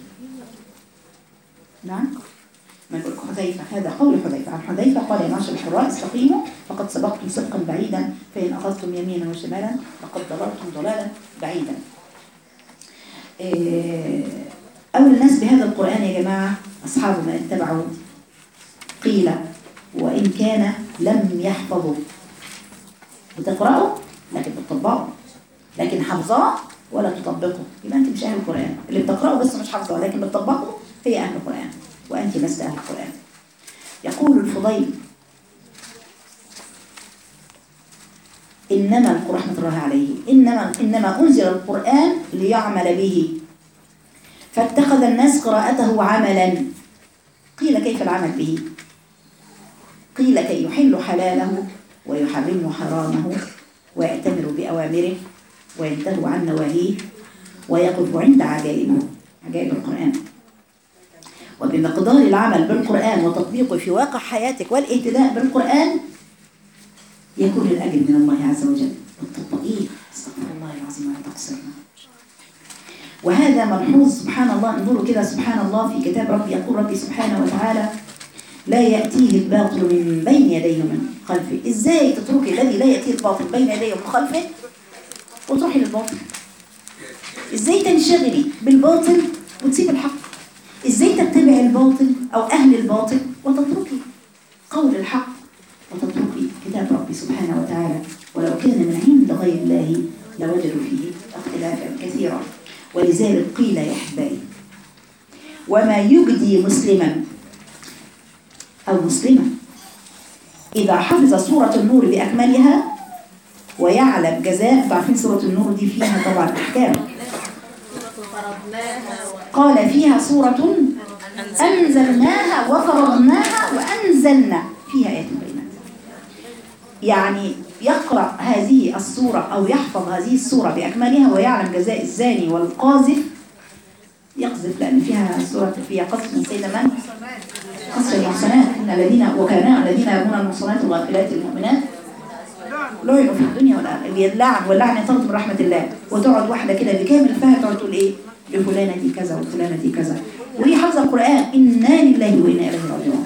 نعم، ما يقول حذيفة، هذا قول حذيفة عن حذيفة قال: يا معشر القراء استقيموا فقد سبقتم سبقا بعيدا، فإن أخذتم يمينا وشمالا لقد ضللتم ضلالا بعيدا. أول الناس بهذا القرآن يا جماعة أصحاب من اتبعوا، قيل وإن كان لم يحفظوا. بتقرأوا لكن بتطبقوا، لكن حفظاه ولا تطبقوا يبقى أنت مش أهل القرآن. اللي بتقرأوا بس مش حفظاه لكن بتطبقوا هي أهل القرآن، وأنت لست أهل القرآن. يقول الفضيل: إنما رحمة الله عليه إنما, إنما أنزل القرآن ليعمل به، فاتخذ الناس قراءته عملا. قيل كيف العمل به؟ قيل كي يحل حلاله ويحرم حرامه ويأتمر بأوامره وينتهوا عن نواهيه ويقف عند عجائبه، عجائب القرآن. وبمقدار العمل بالقرآن وتطبيقه في واقع حياتك والاهتداء بالقرآن يكون الأجر من الله عز وجل. التطبيق استغفر الله العظيم ولا تقصرنا. وهذا ملحوظ سبحان الله، انظروا كده سبحان الله في كتاب ربي. يقول ربي سبحانه وتعالى: لا يأتيه الباطل من بين يديه ومن خلفه. ازاي تتركي الذي لا يأتيه الباطل بين يديه ومن خلفه وتروحي للباطل؟ ازاي تنشغلي بالباطل وتسيب الحق؟ ازاي تتبعي الباطل او اهل الباطل وتتركي قول الحق وتتركي كتاب ربي سبحانه وتعالى؟ ولو كان من عند غير الله لوجدوا فيه اختلافا كثيرا. ولذلك قيل يا احبائي: وما يجدي مسلما أو مسلمة إذا حفظ سورة النور بأكملها ويعلم جزاء. تعرفين سورة النور دي فيها طبعا أحكام، قال فيها سورة أنزلناها وفرضناها وأنزلنا فيها آيات بينات. يعني يقرأ هذه السورة أو يحفظ هذه السورة بأكملها ويعلم جزاء الزاني والقاذف، يقذف لأن فيها سورة فيها قذف من سيدنا من؟ قصر المحصنات. إن الذين وكان الذين يرمون المحصنات الغافلات المؤمنات لعنوا في الدنيا والآخرة. اللعن واللعن يطرد من رحمة الله. وتقعد واحدة كده بكامل فهم تقعد تقول إيه؟ لفلانة دي كذا وفلانة دي كذا، وهي حافظة القرآن. إنا لله وإنا إليه راجعون.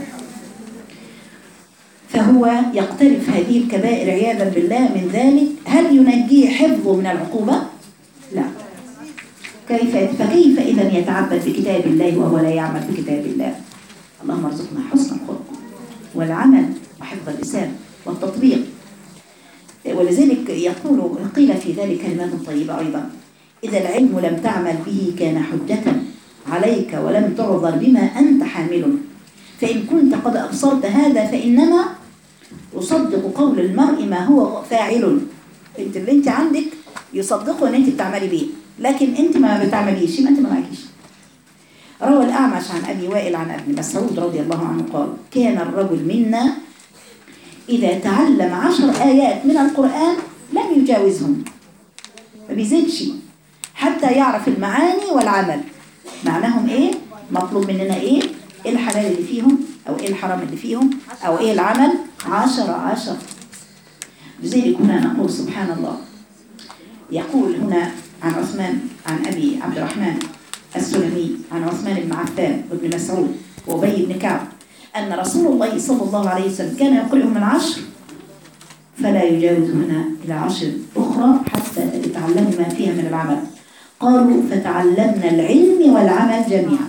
فهو يقترف هذه الكبائر عياذا بالله من ذلك. هل ينجيه حفظه من العقوبة؟ لا. كيف فكيف إذا يتعبد بكتاب الله وهو لا يعمل بكتاب الله؟ اللهم ارزقنا حسن الخلق والعمل وحفظ اللسان والتطبيق. ولذلك يقول قيل في ذلك كلمات طيبة أيضا: إذا العلم لم تعمل به كان حجة عليك ولم تعذر بما أنت حامل، فإن كنت قد أبصرت هذا فإنما يصدق قول المرء ما هو فاعل. انت اللي انت عندك يصدقه ان انت بتعملي بيه، لكن انت ما بتعمليش يبقى انت ما معكيش. روى الأعمش عن أبي وائل عن ابن مسعود رضي الله عنه قال: كان الرجل منا إذا تعلم عشر آيات من القرآن لم يجاوزهم، ما بيزيدش حتى يعرف المعاني والعمل. معناهم إيه؟ مطلوب مننا إيه؟ إيه الحلال اللي فيهم أو إيه الحرام اللي فيهم أو إيه العمل؟ عشر عشر. لذلك هنا نقول سبحان الله. يقول هنا عن عثمان عن أبي عبد الرحمن السلمي عن عثمان بن عفان وابن مسعود وأبي بن كعب أن رسول الله صلى الله عليه وسلم كان يقرئهم من عشر فلا يجاوز هنا إلى عشر أخرى حتى يتعلموا ما فيها من العمل. قالوا: فتعلمنا العلم والعمل جميعا.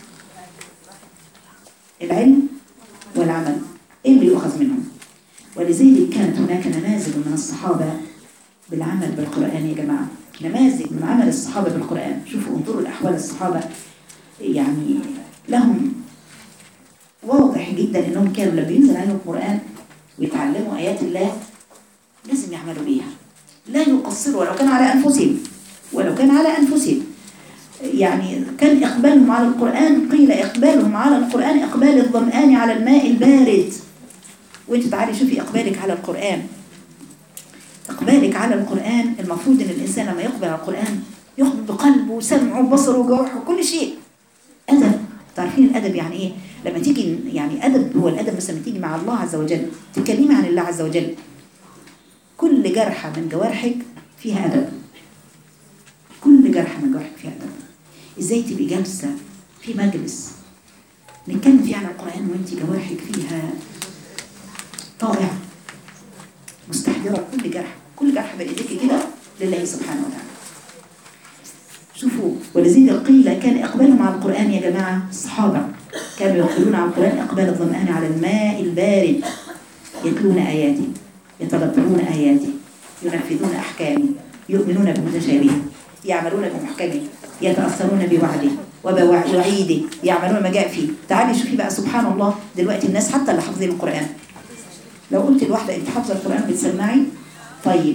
العلم والعمل إيه اللي يؤخذ منهم؟ ولذلك كانت هناك نماذج من الصحابة بالعمل بالقرآن يا جماعة. نماذج من عمل الصحابة بالقرآن. شوفوا انظروا الأحوال الصحابة، يعني لهم واضح جدا انهم كانوا لما ينزل عليهم القرآن ويتعلموا آيات الله لازم يعملوا بيها، لا يقصروا ولو كان على أنفسهم، ولو كان على أنفسهم. يعني كان إقبالهم على القرآن، قيل إقبالهم على القرآن إقبال الظمآن على الماء البارد. وانت تعالي شوفي إقبالك على القرآن، إقبالك على القرآن المفروض إن الإنسان لما يقبل على القرآن يقبل بقلبه وسمعه وبصره وجوارحه وكل شيء. أدب، تعرفين الأدب يعني إيه؟ لما تيجي يعني أدب هو الأدب مثلا تيجي مع الله عز وجل تتكلمي عن الله عز وجل، كل جرحة من جوارحك فيها أدب، كل جرحة من جوارحك فيها أدب. إزاي تبقي جالسة في مجلس نتكلم فيه عن القرآن وانت جوارحك فيها طائعة مستحضرة كل جرح، كل جرح بإيديك كده لله سبحانه وتعالى. شوفوا، ولذلك قيل كان إقبالهم على القرآن يا جماعة الصحابة كانوا يقبلون على القرآن إقبال الظمآن على الماء البارد، يتلون آياته، يتدبرون آياته، ينفذون أحكامه، يؤمنون بمتشابهه، يعملون بمحكمه، يتأثرون بوعده وبوعيده، يعملون ما جاء فيه. تعالي شوفي بقى سبحان الله دلوقتي الناس حتى اللي حافظين القرآن، لو قلت لواحدة انت حافظة القرآن بتسمعي، طيب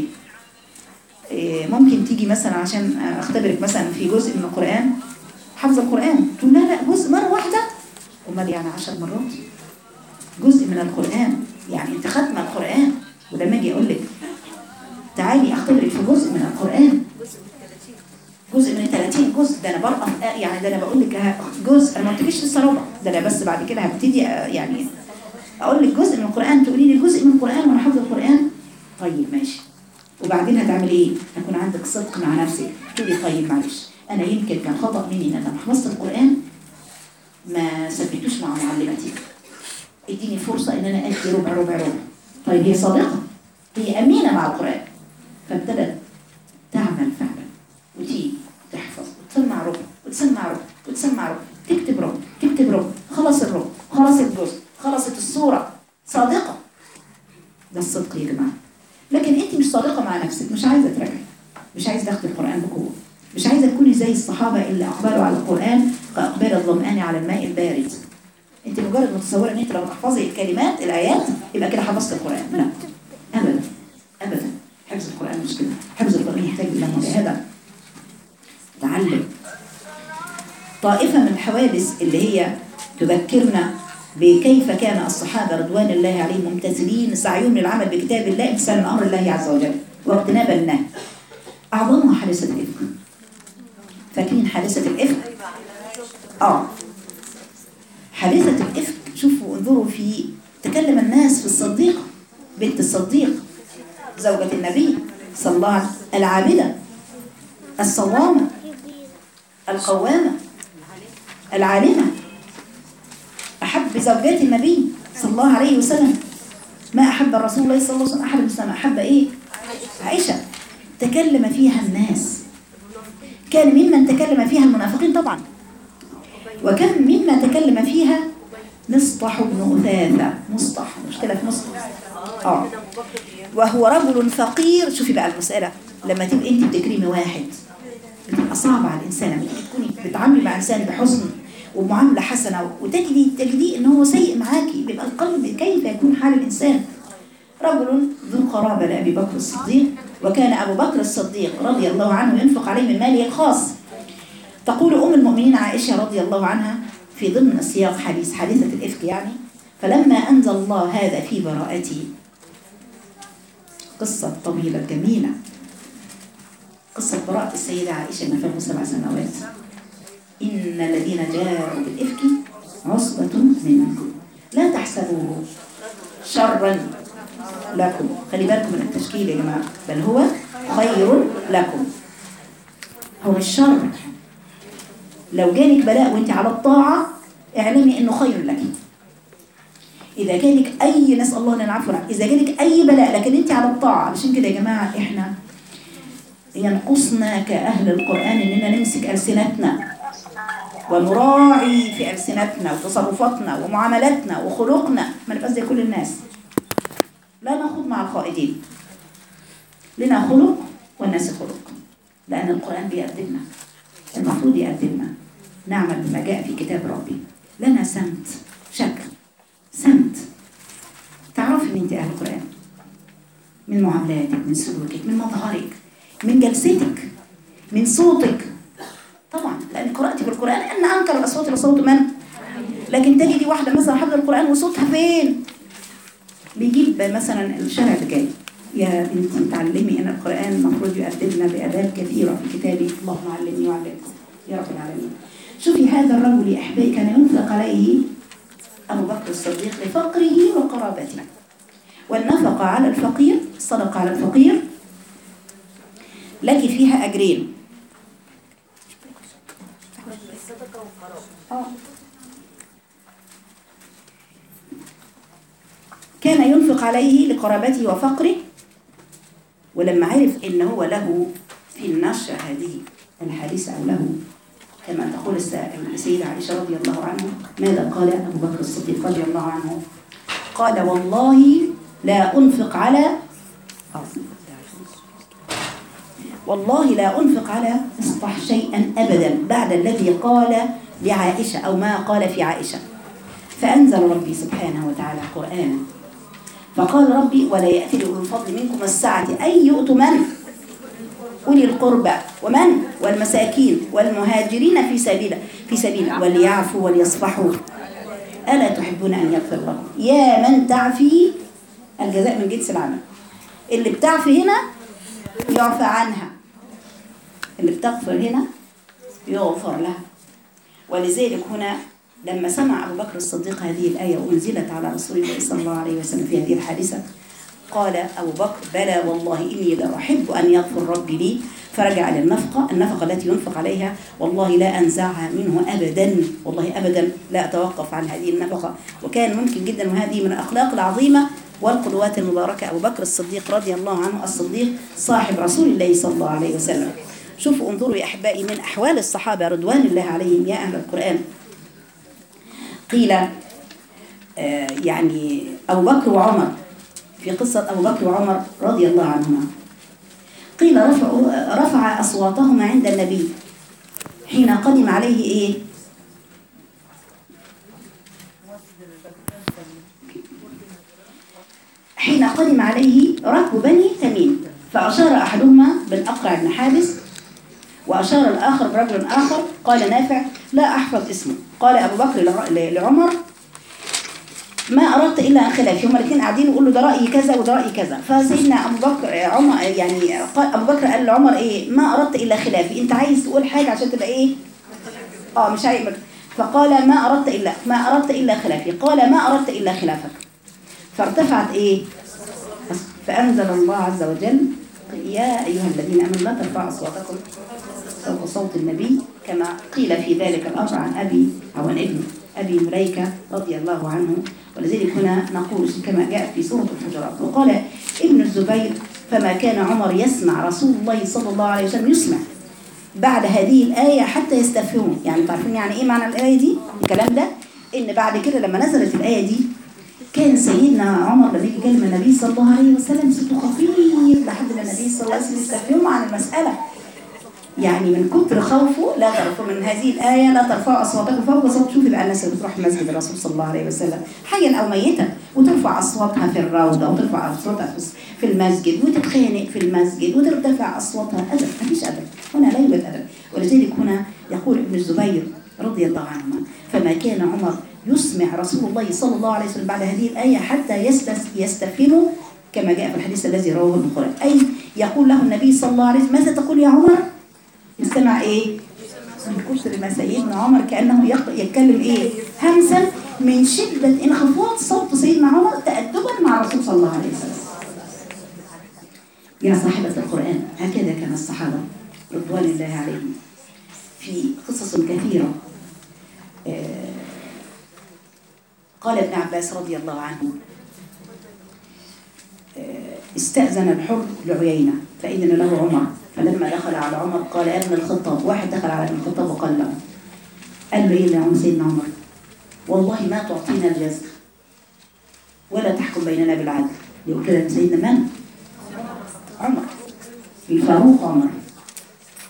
ممكن تيجي مثلا عشان اختبرك مثلا في جزء من القرآن حافظة القرآن، تقول لا لا جزء مرة واحدة، امال يعني عشر مرات جزء من القرآن، يعني انت ختمة القرآن. ولما اجي اقول لك تعالي اختبرك في جزء من القرآن، جزء من ثلاثين جزء، ده انا برقم يعني، ده انا بقول لك جزء، انا ما قلتليش لسه ربع، ده انا بس بعد كده هبتدي يعني اقول لك جزء من القرآن، تقولي لي جزء من القرآن وانا حافظه القرآن. طيب ماشي، وبعدين هتعمل ايه؟ هيكون عندك صدق مع نفسك، تقولي طيب معلش انا يمكن كان خطأ مني ان انا لما حفظت القرآن ما ثبتوش مع معلمتي، اديني فرصة ان انا ادي ربع ربع ربع. طيب هي صادقة، هي امينة مع القرآن، فابتدت تعمل فعلا وتيجي تحفظ وتسمع ربع وتسمع ربع وتسمع ربع، تكتب ربع تكتب ربع، خلص الربع خلص الجزء خلصت الصورة، صادقة. ده الصدق يا جماعة. لكن انت مش صادقة مع نفسك، مش عايزة تراجعي، مش عايزة تاخدي القرآن بقوة، مش عايزة تكوني زي الصحابة اللي أقبلوا على القرآن كأقبال الظمآن على الماء البارد. انت مجرد متصورة ان انت لو تحفظي الكلمات الآيات يبقى كده حفظت القرآن، لا أبدا أبدا. حفظ القرآن مش كده، حفظ القرآن يحتاج إلى مجاهدة، تعلم. طائفة من الحوادث اللي هي تذكرنا بكيف كان الصحابة رضوان الله عليهم ممتثلين سعيهم للعمل بكتاب الله امتثالا أمر الله عز وجل واجتنابا النهي. أعظمها حادثة الإفك. فاكرين حادثة الإفك؟ آه حادثة الإفك. شوفوا انظروا في تكلم الناس في الصديقة بنت الصديق زوجة النبي صلى الله عليه وسلم، العابدة الصوامة القوامة العالمة، أحب زوجات النبي صلى الله عليه وسلم. ما أحب الرسول الله صلى الله عليه وسلم أحد المسلمين، أحب إيه؟ عائشة. تكلم فيها الناس، كان ممن تكلم فيها المنافقين طبعا، وكان مما تكلم فيها مصطح بن أثاثة. مصطح مشكلة في مصطح آه وهو رجل فقير. شوفي بقى المسألة لما تبقى أنت بتكرمي واحد بتبقى صعبة على الإنسان، لما تكوني بتعاملي مع إنسان بحسن ومعاملة حسنة وتجدي تجدي إن هو سيء معاكي، بيبقى القلب كيف يكون حال الإنسان. رجل ذو قرابة لأبي بكر الصديق، وكان أبو بكر الصديق رضي الله عنه ينفق عليه من ماله الخاص. تقول أم المؤمنين عائشة رضي الله عنها في ضمن سياق حديث حادثة الإفك يعني، فلما أنزل الله هذا في براءتي، قصة طويلة جميلة، قصة براءة السيدة عائشة من فوق سبع سنوات. إن الذين جاءوا بالإفك عصبة منكم لا تحسبوه شرا لكم. خلي بالكم من التشكيل يا جماعة، بل هو خير لكم، هو مش شر. لو جالك بلاء وانت على الطاعة اعلمي انه خير لك. اذا جالك اي، نسأل الله لنا العفو والعافية، اذا جالك اي بلاء لكن انت على الطاعة. عشان كده يا جماعة احنا ينقصنا كأهل القرآن اننا نمسك ألسنتنا ونراعي في ألسنتنا وتصرفاتنا ومعاملاتنا وخلقنا، ما نبقى زي كل الناس، لا نخوض مع الخائدين. لنا خلق والناس خلق. لأن القرآن بيقدمنا، المفروض يقدمنا نعمل بما جاء في كتاب ربي. لنا سمت، شكل، سمت، تعرفي من انت أهل القرآن، من معاملاتك، من سلوكك، من مظهرك، من جلستك، من صوتك. طبعا لأن قرأتي بالقرآن أن أنكر الأصوات لصوت من؟ لكن تجدي واحدة مثلا حافظة القرآن وصوتها فين؟ بيجيب مثلا الشارع اللي جاي، يا بنتي تعلمي أن القرآن المفروض يؤدبنا بآداب كثيرة في كتابه. اللهم علمني وعلمكم يا رب العالمين. شوفي هذا الرجل يا أحبائي كان ينفق عليه أبو بكر الصديق لفقره وقرابته، والنفقة على الفقير، الصدقة على الفقير لك فيها أجرين. كان ينفق عليه لقرابته وفقره، ولما عرف إن هو له في النشر هذه الحادثة أو له كما تقول السيدة عائشة رضي الله عنها، ماذا قال أبو بكر الصديق رضي الله عنه؟ قال والله لا أنفق على والله لا أنفق على إصبح شيئا أبدا بعد الذي قال لعائشة أو ما قال في عائشة. فأنزل ربي سبحانه وتعالى قرآنا فقال ربي ولا يأتي لأولي الفضل منكم السعة أن يؤتوا من؟ أولي القربى ومن؟ والمساكين والمهاجرين في سبيله في سبيله وليعفوا وليصفحوا ألا تحبون أن يغفر لكم؟ يا من تعفي، الجزاء من جنس العمل. اللي بتعفي هنا يعفى عنها، اللي بتغفر هنا يغفر لها. ولذلك هنا لما سمع أبو بكر الصديق هذه الآية وأنزلت على رسول الله صلى الله عليه وسلم في هذه الحادثة، قال أبو بكر بلى والله إني لأحب أن يغفر ربي لي. فرجع للنفقة، النفقة التي ينفق عليها والله لا أنزعها منه أبدا، والله أبدا لا أتوقف عن هذه النفقة. وكان ممكن جدا، وهذه من الأخلاق العظيمة والقدوات المباركة أبو بكر الصديق رضي الله عنه، الصديق صاحب رسول الله صلى الله عليه وسلم. شوفوا انظروا يا أحبائي من أحوال الصحابة رضوان الله عليهم يا أهل القرآن. قيل آه يعني أبو بكر وعمر، في قصة أبو بكر وعمر رضي الله عنهما، قيل رفع, رفع أصواتهما عند النبي حين قدم عليه إيه؟ حين قدم عليه ركب بني تميم، فأشار أحدهما بالأقرع بن حابس وأشار الآخر برجل آخر. قال نافع لا أحفظ اسمه. قال أبو بكر لعمر ما أردت إلا أن خلافي، هما الاثنين قاعدين يقولوا ده رأيي كذا وده رأيي كذا. فسيدنا أبو بكر عمر يعني أبو بكر قال لعمر إيه؟ ما أردت إلا خلافي، أنت عايز تقول حاجة عشان تبقى إيه؟ آه مش عايز. فقال ما أردت إلا ما أردت إلا خلافي. قال ما أردت إلا خلافك. فارتفعت إيه؟ فأنزل الله عز وجل يا أيها الذين آمنوا لا ترفعوا أصواتكم فوق صوت النبي، كما قيل في ذلك الأمر عن أبي أو عن ابن أبي مليكة رضي الله عنه. ولذلك هنا نقول كما جاء في سورة الحجرات. وقال ابن الزبير فما كان عمر يسمع رسول الله صلى الله عليه وسلم يسمع بعد هذه الآية حتى يستفهموا. يعني تعرفين يعني إيه معنى الآية دي؟ الكلام ده إن بعد كده لما نزلت الآية دي كان سيدنا عمر لما يجي يكلم النبي صلى الله عليه وسلم صوته خفيف لحد ما النبي صلى الله عليه وسلم يستفهموا عن المسألة. يعني من كتر خوفه لا ترفعوا من هذه الآية لا ترفعوا أصواتكم فوق صوت. شوفي بقى الناس اللي بتروح مسجد الرسول صلى الله عليه وسلم حيا أو ميتا وترفع أصواتها في الروضة وترفع أصواتها في المسجد وتتخانق في المسجد وترتفع أصواتها، أدب، مفيش أدب هنا، لا يوجد أدب. ولذلك هنا يقول ابن الزبير رضي الله عنهما فما كان عمر يسمع رسول الله صلى الله عليه وسلم بعد هذه الآية حتى يستفهموا كما جاء في الحديث الذي رواه البخاري. أي يقول له النبي صلى الله عليه وسلم ماذا تقول يا عمر؟ يستمع إيه؟ من كثر ما سيدنا عمر كأنه يتكلم إيه؟ همسا من شدة انخفاض صوت سيدنا عمر تأدبا مع الرسول صلى الله عليه وسلم. يا صاحبة القرآن هكذا كان الصحابة رضوان الله عليهم في قصص كثيرة. آه قال ابن عباس رضي الله عنه آه استأذن الحر لعيينة فإذن له عمر، فلما دخل على عمر قال ابن الخطاب، واحد دخل على ابن الخطاب وقال له قال له ايه يا عم سيدنا عمر؟ والله ما تعطينا الجزء ولا تحكم بيننا بالعدل. يقول كده سيدنا من؟ عمر الفاروق عمر.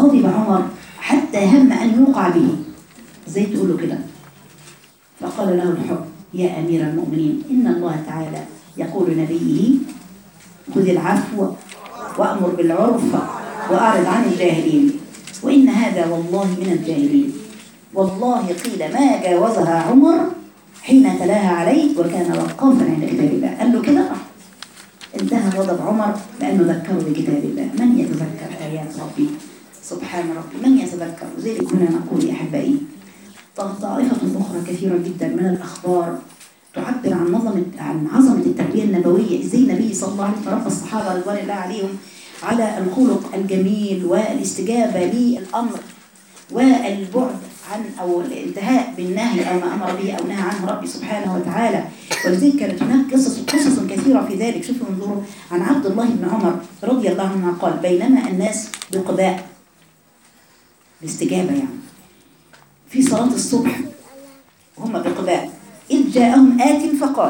فغضب عمر حتى هم أن يوقع به، زي تقولوا كده. فقال له الحب: يا أمير المؤمنين، إن الله تعالى يقول لنبيه: خذ العفو وأمر بالعرف وأعرض عن الجاهلين، وإن هذا والله من الجاهلين. والله قيل ما جاوزها عمر حين تلاها عليه وكان وقافا عند كتاب الله. قال له كده انتهى غضب عمر لأنه ذكره بكتاب الله. من يتذكر آيات ربي؟ سبحان ربي، من يتذكر؟ زي كنا نقول يا أحبائي، طائفة أخرى كثيرة جدا من الأخبار تعبر عن نظم عن عظمة التربية النبوية، ازاي النبي صلى الله عليه وسلم ربى الصحابة رضوان الله عليهم على الخلق الجميل والاستجابة للأمر والبعد عن أو الانتهاء بالنهي أو ما أمر به أو نهى عنه ربي سبحانه وتعالى. ولذلك كانت هناك قصص قصص كثيرة في ذلك. شوفوا انظروا عن عبد الله بن عمر رضي الله عنه قال: بينما الناس بقباء، الاستجابة يعني في صلاة الصبح وهم بقباء، إذ جاءهم آت فقال: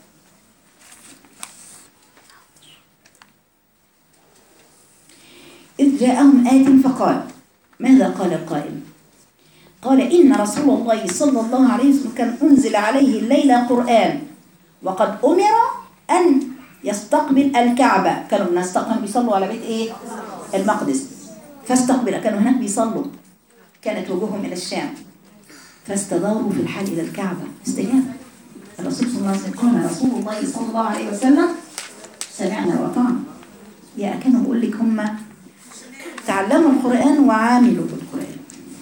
إذ جاءهم آت فقال ماذا قال القائل؟ قال: إن رسول الله صلى الله عليه وسلم كان أنزل عليه الليلة قرآن وقد أمر أن يستقبل الكعبة. كانوا الناس كانوا بيصلوا على بيت إيه؟ المقدس. فاستقبل، كانوا هناك بيصلوا، كانت وجوههم إلى الشام، فاستداروا في الحال إلى الكعبة. استجاب الرسول صلى الله عليه وسلم. قال رسول الله صلى الله عليه وسلم: سمعنا وأطعنا. يا كانوا بقول لك هم تعلموا القرآن وعاملوا بالقرآن.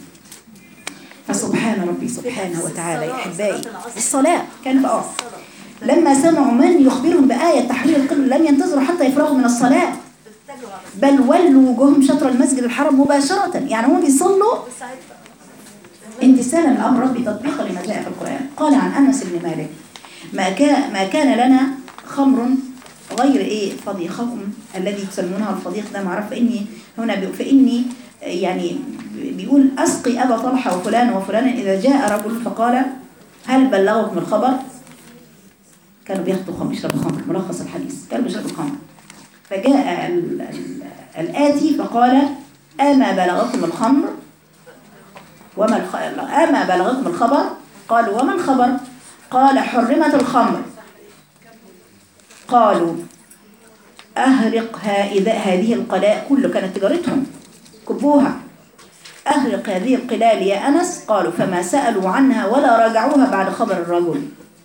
فسبحان ربي سبحانه وتعالى يا أحبائي. الصلاة كان بقى لما سمعوا من يخبرهم بآية تحرير القبلة لم ينتظروا حتى يفرغوا من الصلاة، بل ولوا وجوههم شطر المسجد الحرام مباشرة. يعني هم بيصلوا امتثالا لأمر ربي تطبيقا لما جاء في القرآن. قال عن أنس بن مالك: ما كان ما كان لنا خمر غير ايه فضيخكم الذي تسمونها الفضيخ ده، معرف. فاني هنا فاني يعني بيقول: اسقي ابا طلحه وفلان وفلان اذا جاء رجل فقال: هل بلغكم الخبر؟ كانوا بياخدوا خمر، يشربوا خمر، ملخص الحديث كانوا بيشربوا خمر. فجاء ال ال الآتي فقال: أما بلغكم الخمر وما الخ... أما بلغكم الخبر؟ قالوا: وما الخبر؟ قال: حرمت الخمر. قالوا: أهرق هذه القلاء، كله كانت تجارتهم، كبوها، أهرق هذه القلال يا أنس. قالوا: فما سألوا عنها ولا راجعوها بعد خبر الرجل.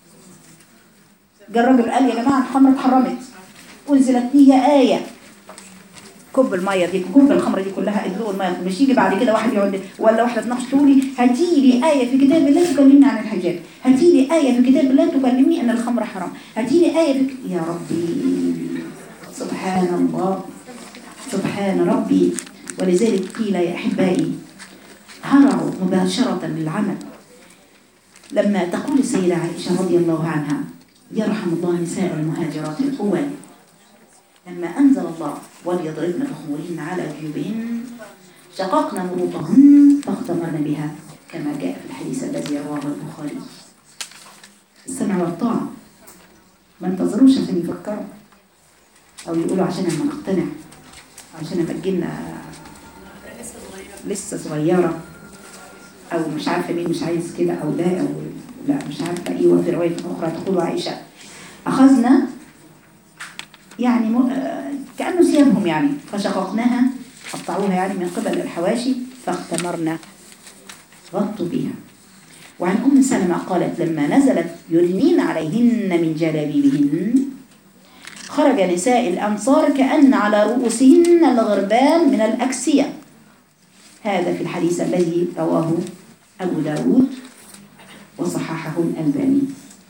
جاء الرجل قال: يا جماعة الخمر اتحرمت، أنزلت فيها آية، كب المية دي، كب الخمر دي كلها، ادلوا المية. مش يجي بعد كده واحد يقعد ولا واحدة تناقش تقولي: هاتي لي آية في كتاب الله تكلمني عن الحجاب، هاتي لي آية في كتاب الله تكلمني أن الخمر حرام، هاتي لي آية في... يا ربي سبحان الله سبحان ربي. ولذلك قيل يا أحبائي: هرعوا مباشرة للعمل. لما تقول السيدة عائشة رضي الله عنها: يرحم الله نساء المهاجرات الأول، لما أنزل الله: وليضربن بخمورهن على جيوبهن شققنا مروطهن فاختمرن بها، كما جاء في الحديث الذي رواه البخاري. السمع والطاعة، ما انتظروش عشان يفكروا أو يقولوا عشان لما نقتنع، عشان لما تجينا لسه صغيرة أو مش عارفة مين مش عايز كده أو ده أو لا مش عارفة إيه. وفي رواية أخرى تقول عائشة: أخذنا يعني م... كأنه ثيابهم يعني، فشققناها، قطعوها يعني من قبل الحواشي، فاختمرنا، غطوا بها. وعن أم سلمة قالت: لما نزلت يرنين عليهن من جلابيبهن خرج نساء الأنصار كأن على رؤوسهن الغربان من الأكسية. هذا في الحديث الذي رواه أبو داود وصححه الألباني.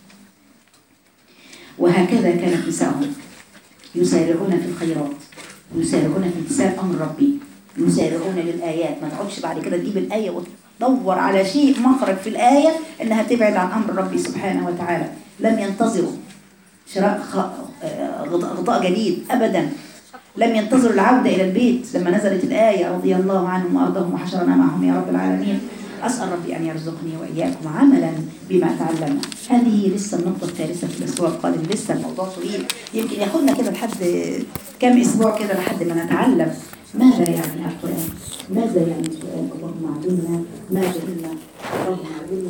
وهكذا كانت نساءهم يسارعون في الخيرات، يسارعون في امتثال أمر ربي، يسارعون للآيات. ما تقعدش بعد كده تجيب الآية وتدور على شيء مخرج في الآية إنها تبعد عن أمر ربي سبحانه وتعالى. لم ينتظروا شراء غطاء جديد أبدا، لم ينتظروا العودة إلى البيت لما نزلت الآية رضي الله عنهم وأرضاهم وحشرنا معهم يا رب العالمين. أسأل ربي أن يرزقني وإياكم عملا بما تعلمنا. هذه لسه النقطة الثالثة في الأسبوع القادم، لسه الموضوع طويل، يمكن ياخدنا كده لحد كم أسبوع كده لحد ما نتعلم ماذا يعني القرآن. ماذا يعني سؤال اللهم علمنا ما جهلنا اللهم علمنا